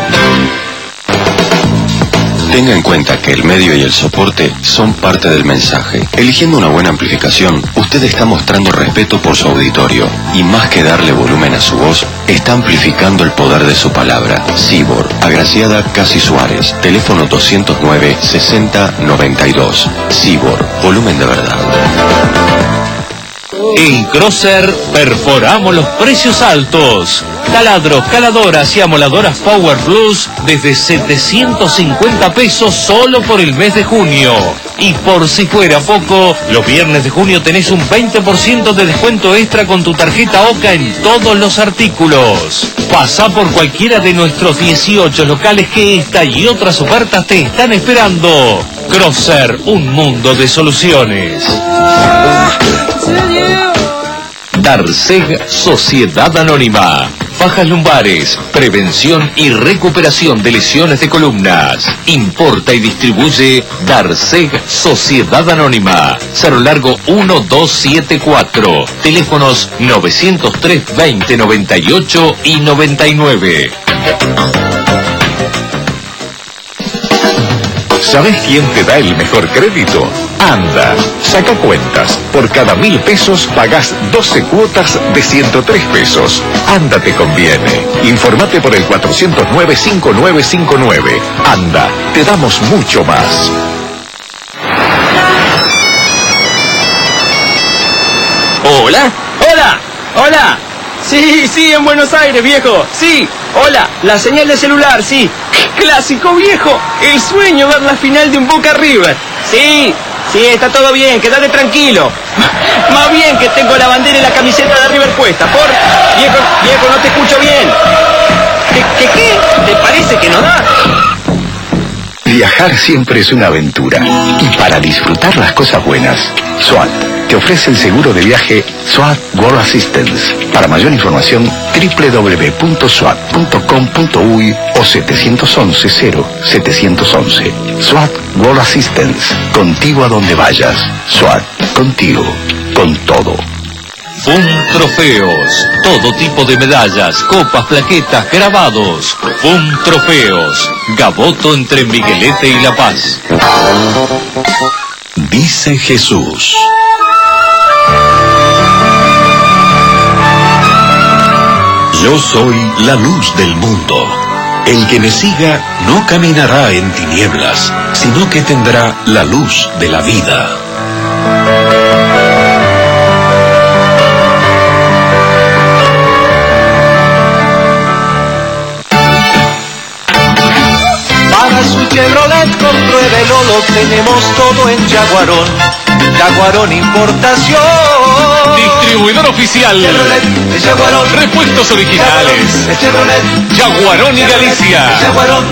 Speaker 11: Tenga en cuenta que el medio y el soporte son parte del mensaje. Eligiendo una buena amplificación, usted está mostrando respeto por su auditorio. Y más que darle volumen a su voz, está amplificando el poder de su palabra. Cibor, Agraciada Casi Suárez, teléfono 209-6092. Cibor, volumen de verdad.
Speaker 1: En Crosser perforamos los precios altos. Taladros, caladoras y amoladoras Power Plus desde 750 pesos solo por el mes de junio. Y por si fuera poco, los viernes de junio tenés un 20% de descuento extra con tu tarjeta OCA en todos los artículos. Pasá por cualquiera de nuestros 18 locales que esta y otras ofertas te están esperando. Crosser, un mundo de soluciones. Darseg Sociedad Anónima. Fajas lumbares, prevención y recuperación de lesiones de columnas. Importa y distribuye Darseg Sociedad Anónima. Cerro Largo 1274. Teléfonos 903-2098 y 99.
Speaker 18: ¿Sabes quién te da el mejor crédito? Anda, saca cuentas. Por cada 1.000 pesos pagás 12 cuotas de 103 pesos. Anda te conviene. Informate por el 409-5959. Anda, te damos mucho más.
Speaker 5: ¿Hola? ¡Hola! ¡Hola! Sí, en Buenos Aires, viejo. Sí, hola, la señal de celular, sí. Clásico, viejo. El sueño ver la final de un Boca River. Sí, está todo bien, quédate tranquilo. Más bien que tengo la bandera y la camiseta de River puesta. Viejo, no te escucho bien. ¿Qué? ¿Te parece que no da?
Speaker 3: Viajar siempre es una aventura. Y para disfrutar las cosas buenas, SWAT te ofrece el seguro de viaje SWAT World Assistance. Para mayor información, www.swat.com.uy o 711-0711. SWAT World Assistance. Contigo a donde vayas. SWAT. Contigo. Con todo.
Speaker 1: FUN Trofeos, todo tipo de medallas, copas, plaquetas, grabados. FUN Trofeos, Gaboto entre Miguelete y La Paz.
Speaker 14: Dice Jesús. Yo soy la luz del mundo. El que me siga no caminará en tinieblas, sino que tendrá la luz de la vida.
Speaker 9: Para su Chevrolet compruébelo, lo tenemos todo en Jaguarón. Jaguarón Importación.
Speaker 2: Distribuidor oficial.
Speaker 9: Chevrolet de Jaguarón.
Speaker 2: Repuestos originales.
Speaker 9: Chevrolet.
Speaker 2: Jaguarón y Galicia.
Speaker 9: Jaguarón.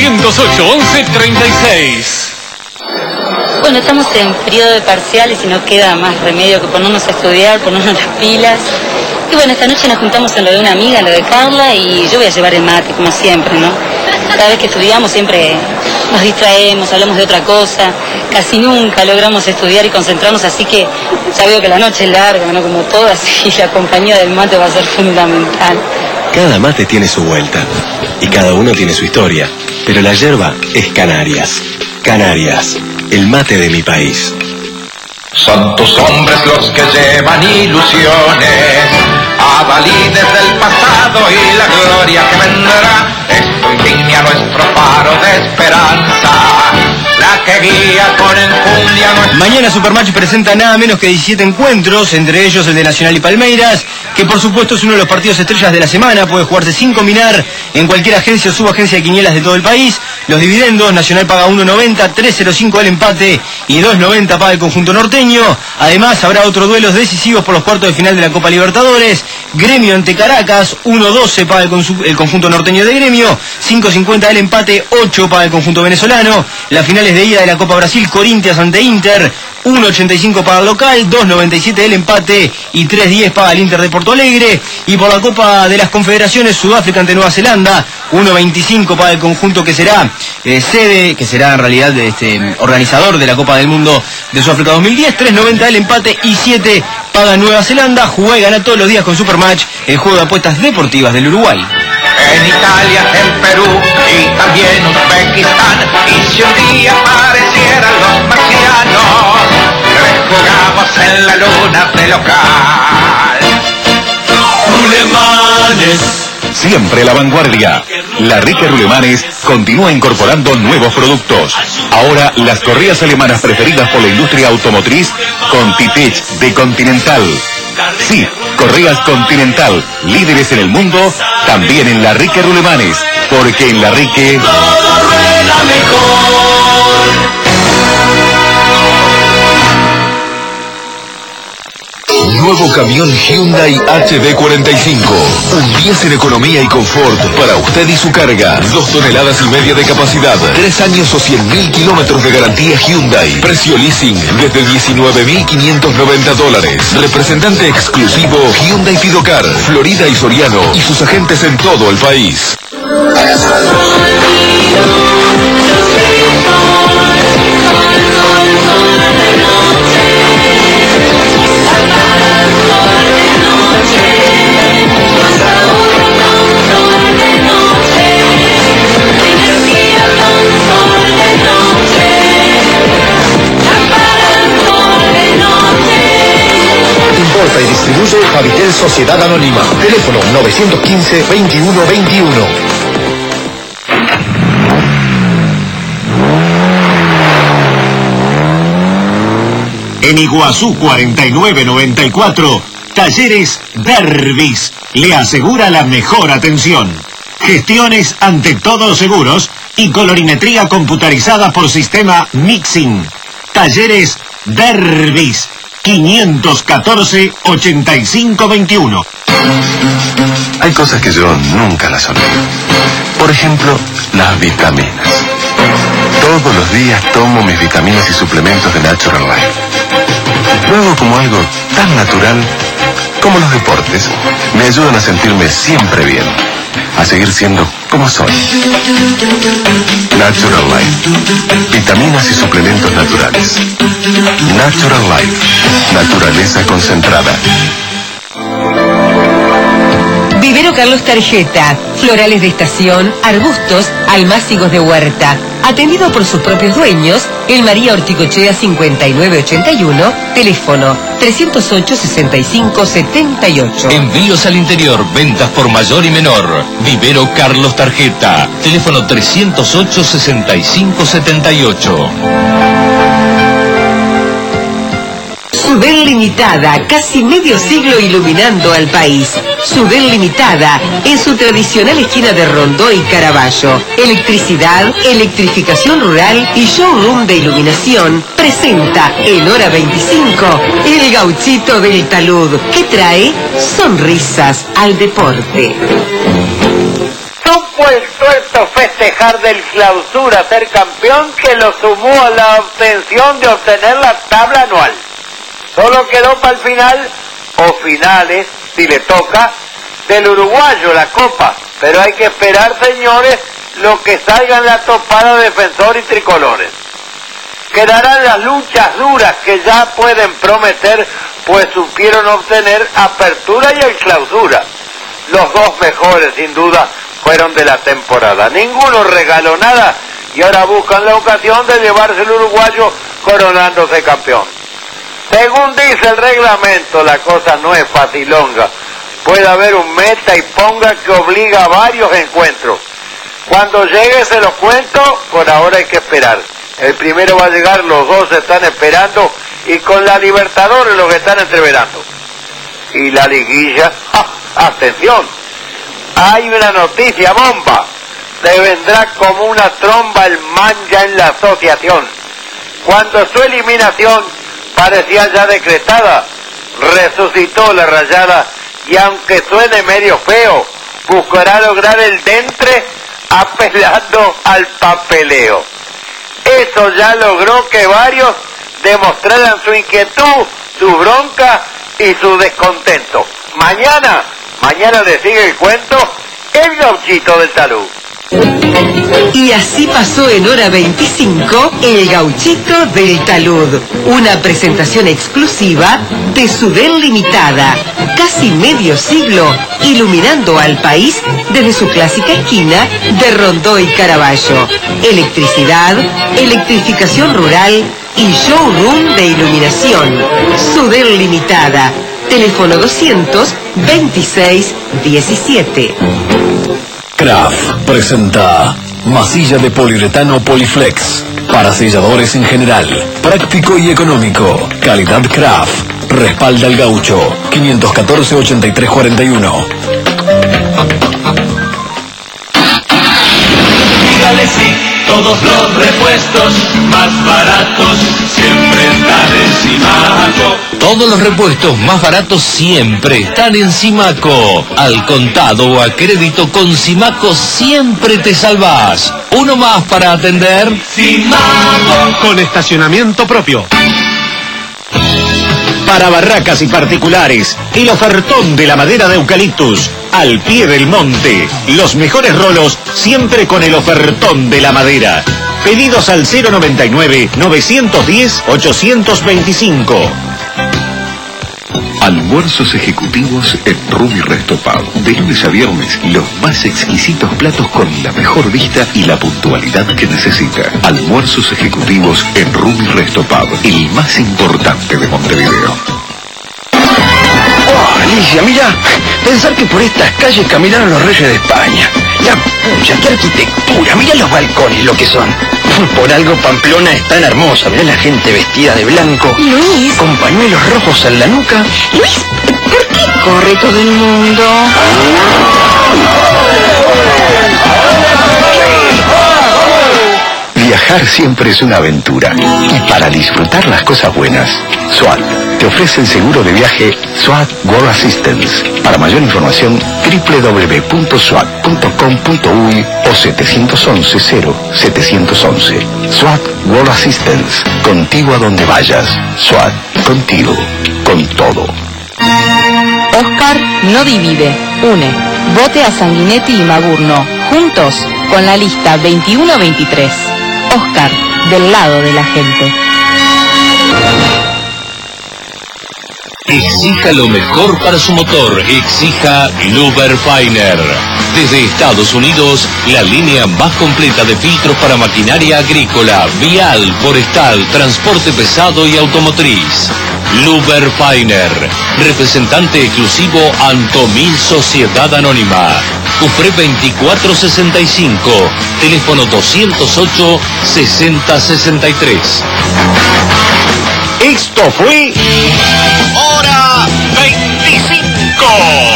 Speaker 2: 908-1136.
Speaker 10: Bueno, estamos en periodo de parciales y no queda más remedio que ponernos a estudiar, ponernos las pilas. Y bueno, esta noche nos juntamos en lo de una amiga, en lo de Carla, y yo voy a llevar el mate, como siempre, ¿no? Cada vez que estudiamos siempre nos distraemos, hablamos de otra cosa, casi nunca logramos estudiar y concentrarnos, así que ya veo que la noche es larga, ¿no? Como todas, y la compañía del mate va a ser fundamental.
Speaker 12: Cada mate tiene su vuelta, y cada uno tiene su historia, pero la yerba es Canarias. Canarias, el mate de mi país.
Speaker 9: Son tus hombres los que llevan ilusiones, adalides del pasado y la gloria que vendrá. Es tu insignia nuestro faro de esperanza, la que guía con enjundia nuestra...
Speaker 5: Mañana Supermatch presenta nada menos que 17 encuentros, entre ellos el de Nacional y Palmeiras, que por supuesto es uno de los partidos estrellas de la semana. Puede jugarse sin combinar en cualquier agencia o subagencia de quinielas de todo el país. Los dividendos: Nacional paga 1.90, 3.05 el empate y 2.90 paga el conjunto norteño. Además habrá otros duelos decisivos por los cuartos de final de la Copa Libertadores. Gremio ante Caracas, 1.12 paga el conjunto norteño de Gremio, 5.50 el empate, 8 paga el conjunto venezolano. Las finales de ida de la Copa Brasil: Corinthians ante Inter, 1.85 paga el local, 2.97 el empate y 3.10 paga el Inter de Porto Alegre. Y por la Copa de las Confederaciones, Sudáfrica ante Nueva Zelanda, 1.25 paga el conjunto que será sede, que será en realidad organizador de la Copa del Mundo de Sudáfrica 2010, 3.90 el empate y 7 paga Nueva Zelanda. Juega y gana todos los días con Supermatch, el juego de apuestas deportivas del Uruguay.
Speaker 9: En Italia, en Perú y también Uzbekistán, y si un día aparecieran los marcianos, les jugamos en la luna de local.
Speaker 2: Rulemanes. Siempre a la vanguardia. La rica Rulemanes continúa incorporando nuevos productos. Ahora las correas alemanas preferidas por la industria automotriz con Titech de Continental. Sí, correas Continental, líderes en el mundo, también en la rica Rulemanes, porque en la Rique
Speaker 9: todo rueda mejor.
Speaker 2: Nuevo camión Hyundai HB45. Un 10 en economía y confort para usted y su carga. 2,5 toneladas de capacidad. 3 años o 100.000 kilómetros de garantía Hyundai. Precio leasing desde $19.590. Representante exclusivo Hyundai Fidocar, Florida y Soriano y sus agentes en todo el país.
Speaker 13: Importa y distribuye Habitel Sociedad Anónima. Teléfono 915-2121.
Speaker 18: En Iguazú 4994, Talleres Dervis le asegura la mejor atención. Gestiones ante todos seguros y colorimetría computarizada por sistema Mixing. Talleres Dervis 514-8521.
Speaker 11: Hay cosas que yo nunca las olvido. Por ejemplo, las vitaminas. Todos los días tomo mis vitaminas y suplementos de Natural Life. Lo hago como algo tan natural como los deportes. Me ayudan a sentirme siempre bien, a seguir siendo como soy. Natural Life. Vitaminas y suplementos naturales. Natural Life. Naturaleza concentrada.
Speaker 16: Vivero Carlos Tarjeta, florales de estación, arbustos, almácigos de huerta. Atendido por sus propios dueños, el María Orticochea 5981, teléfono 308-6578.
Speaker 1: Envíos al interior, ventas por mayor y menor. Vivero Carlos Tarjeta, teléfono 308-6578.
Speaker 16: Sudel Limitada, casi medio siglo iluminando al país. Sudel Limitada, en su tradicional esquina de Rondó y Caraballo. Electricidad, electrificación rural y showroom de iluminación. Presenta en hora 25 el gauchito del talud, que trae sonrisas al deporte.
Speaker 24: Supo el tuerto festejar del Clausura ser campeón, que lo sumó a la obtención de obtener la tabla anual. Solo quedó para el final, o finales, si le toca, del uruguayo la copa. Pero hay que esperar, señores, lo que salga en la topada Defensor y Tricolores. Quedarán las luchas duras que ya pueden prometer, pues supieron obtener Apertura y el Clausura. Los dos mejores, sin duda, fueron de la temporada. Ninguno regaló nada y ahora buscan la ocasión de llevarse el uruguayo coronándose campeón.
Speaker 8: Según dice el reglamento, la cosa no es facilonga. Puede haber un meta y ponga que obliga a varios encuentros. Cuando llegue se los cuento, por ahora hay que esperar. El primero va a llegar, los dos se están esperando y con la Libertadores los que están entreverando. Y la liguilla, atención, hay una noticia bomba. Se vendrá como una tromba el mancha en la asociación. Cuando su eliminación parecía ya decretada, resucitó la Rayada y aunque suene medio feo, buscará lograr el dentre apelando al papeleo. Eso ya logró que varios demostraran su inquietud, su bronca y su descontento. Mañana le sigue el cuento el Gauchito del Talud.
Speaker 16: Y así pasó en hora 25 el Gauchito del Talud, una presentación exclusiva de Sudel Limitada, casi medio siglo iluminando al país desde su clásica esquina de Rondó y Caraballo. Electricidad, electrificación rural y showroom de iluminación. Sudel Limitada, teléfono 200-26-17.
Speaker 14: Kraft presenta masilla de poliuretano Poliflex para selladores en general, práctico y económico. Calidad Kraft. Respalda al Gaucho. 514-8341.
Speaker 9: Dígale sí, todos los repuestos más baratos siempre están en Simaco.
Speaker 1: Todos los repuestos más baratos siempre están en Simaco. Al contado o a crédito con Simaco siempre te salvás. Uno más para atender.
Speaker 18: Simaco. Con estacionamiento propio. Para barracas y particulares, el ofertón de la madera de eucaliptus, al pie del monte. Los mejores rolos, siempre con el ofertón de la madera. Pedidos al 099-910-825.
Speaker 2: Almuerzos ejecutivos en Rumi Resto Pub. De lunes a viernes, los más exquisitos platos con la mejor vista y la puntualidad que necesita. Almuerzos ejecutivos en Rumi Resto Pub, el más importante de Montevideo.
Speaker 3: Oh, Alicia, mira, pensar que por estas calles caminaron los reyes de España. La pucha, qué arquitectura, mira los balcones lo que son. Por algo Pamplona es tan hermosa, mira la gente vestida de blanco.
Speaker 7: Luis.
Speaker 3: Con pañuelos rojos en la nuca.
Speaker 7: Luis, ¿por qué corre todo el mundo?
Speaker 3: Viajar siempre es una aventura. Y para disfrutar las cosas buenas, SWAT te ofrece el seguro de viaje SWAT World Assistance. Para mayor información, www.swat.com.uy o 711-0711. SWAT World Assistance. Contigo a donde vayas. SWAT. Contigo. Con todo.
Speaker 15: Oscar no divide, une. Vote a Sanguinetti y Magurno, juntos con la lista 21-23. Oscar, del lado de la gente.
Speaker 1: Exija lo mejor para su motor. Exija Luberfiner. Desde Estados Unidos, la línea más completa de filtros para maquinaria agrícola, vial, forestal, transporte pesado y automotriz. Luberfiner, representante exclusivo Antomil Sociedad Anónima. Cufré 2465, teléfono 208-6063.
Speaker 18: Esto fue
Speaker 9: Hora 25.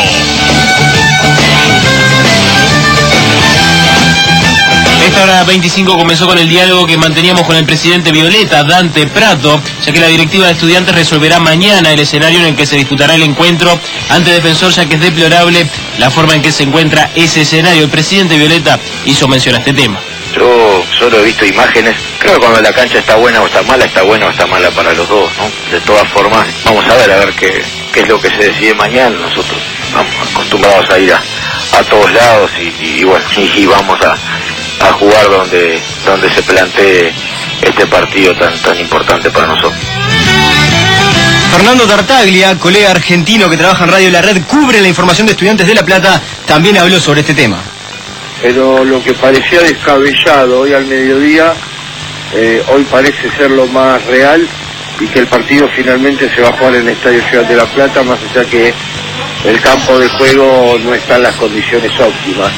Speaker 5: Esta hora 25 comenzó con el diálogo que manteníamos con el presidente Violeta, Dante Prato, ya que la directiva de estudiantes resolverá mañana el escenario en el que se disputará el encuentro ante Defensor, ya que es deplorable la forma en que se encuentra ese escenario. El presidente Violeta hizo mención a este tema.
Speaker 23: Yo solo he visto imágenes. Creo que cuando la cancha está buena o está mala para los dos, ¿no? De todas formas, vamos a ver qué es lo que se decide mañana. Nosotros vamos acostumbrados a ir a todos lados y bueno, y vamos a jugar donde se plantee este partido tan importante para nosotros.
Speaker 5: Fernando Tartaglia, colega argentino que trabaja en Radio La Red, cubre la información de Estudiantes de La Plata, también habló sobre este tema.
Speaker 20: Pero lo que parecía descabellado hoy al mediodía, hoy parece ser lo más real, y que el partido finalmente se va a jugar en el Estadio Ciudad de la Plata, más allá que el campo de juego no está en las condiciones óptimas.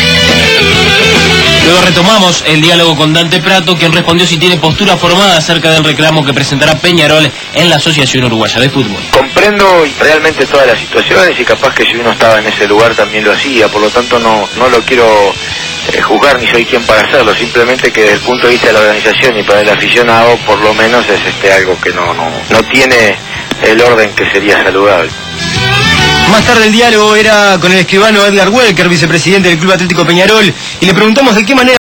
Speaker 5: Luego retomamos el diálogo con Dante Prato, quien respondió si tiene postura formada acerca del reclamo que presentará Peñarol en la Asociación Uruguaya de Fútbol.
Speaker 3: Comprendo realmente todas las situaciones y capaz que si uno estaba en ese lugar también lo hacía, por lo tanto no lo quiero juzgar ni soy quien para hacerlo, simplemente que desde el punto de vista de la organización y para el aficionado por lo menos es algo que no tiene el orden que sería saludable.
Speaker 5: Más tarde el diálogo era con el escribano Edgar Welker, vicepresidente del Club Atlético Peñarol, y le preguntamos de qué manera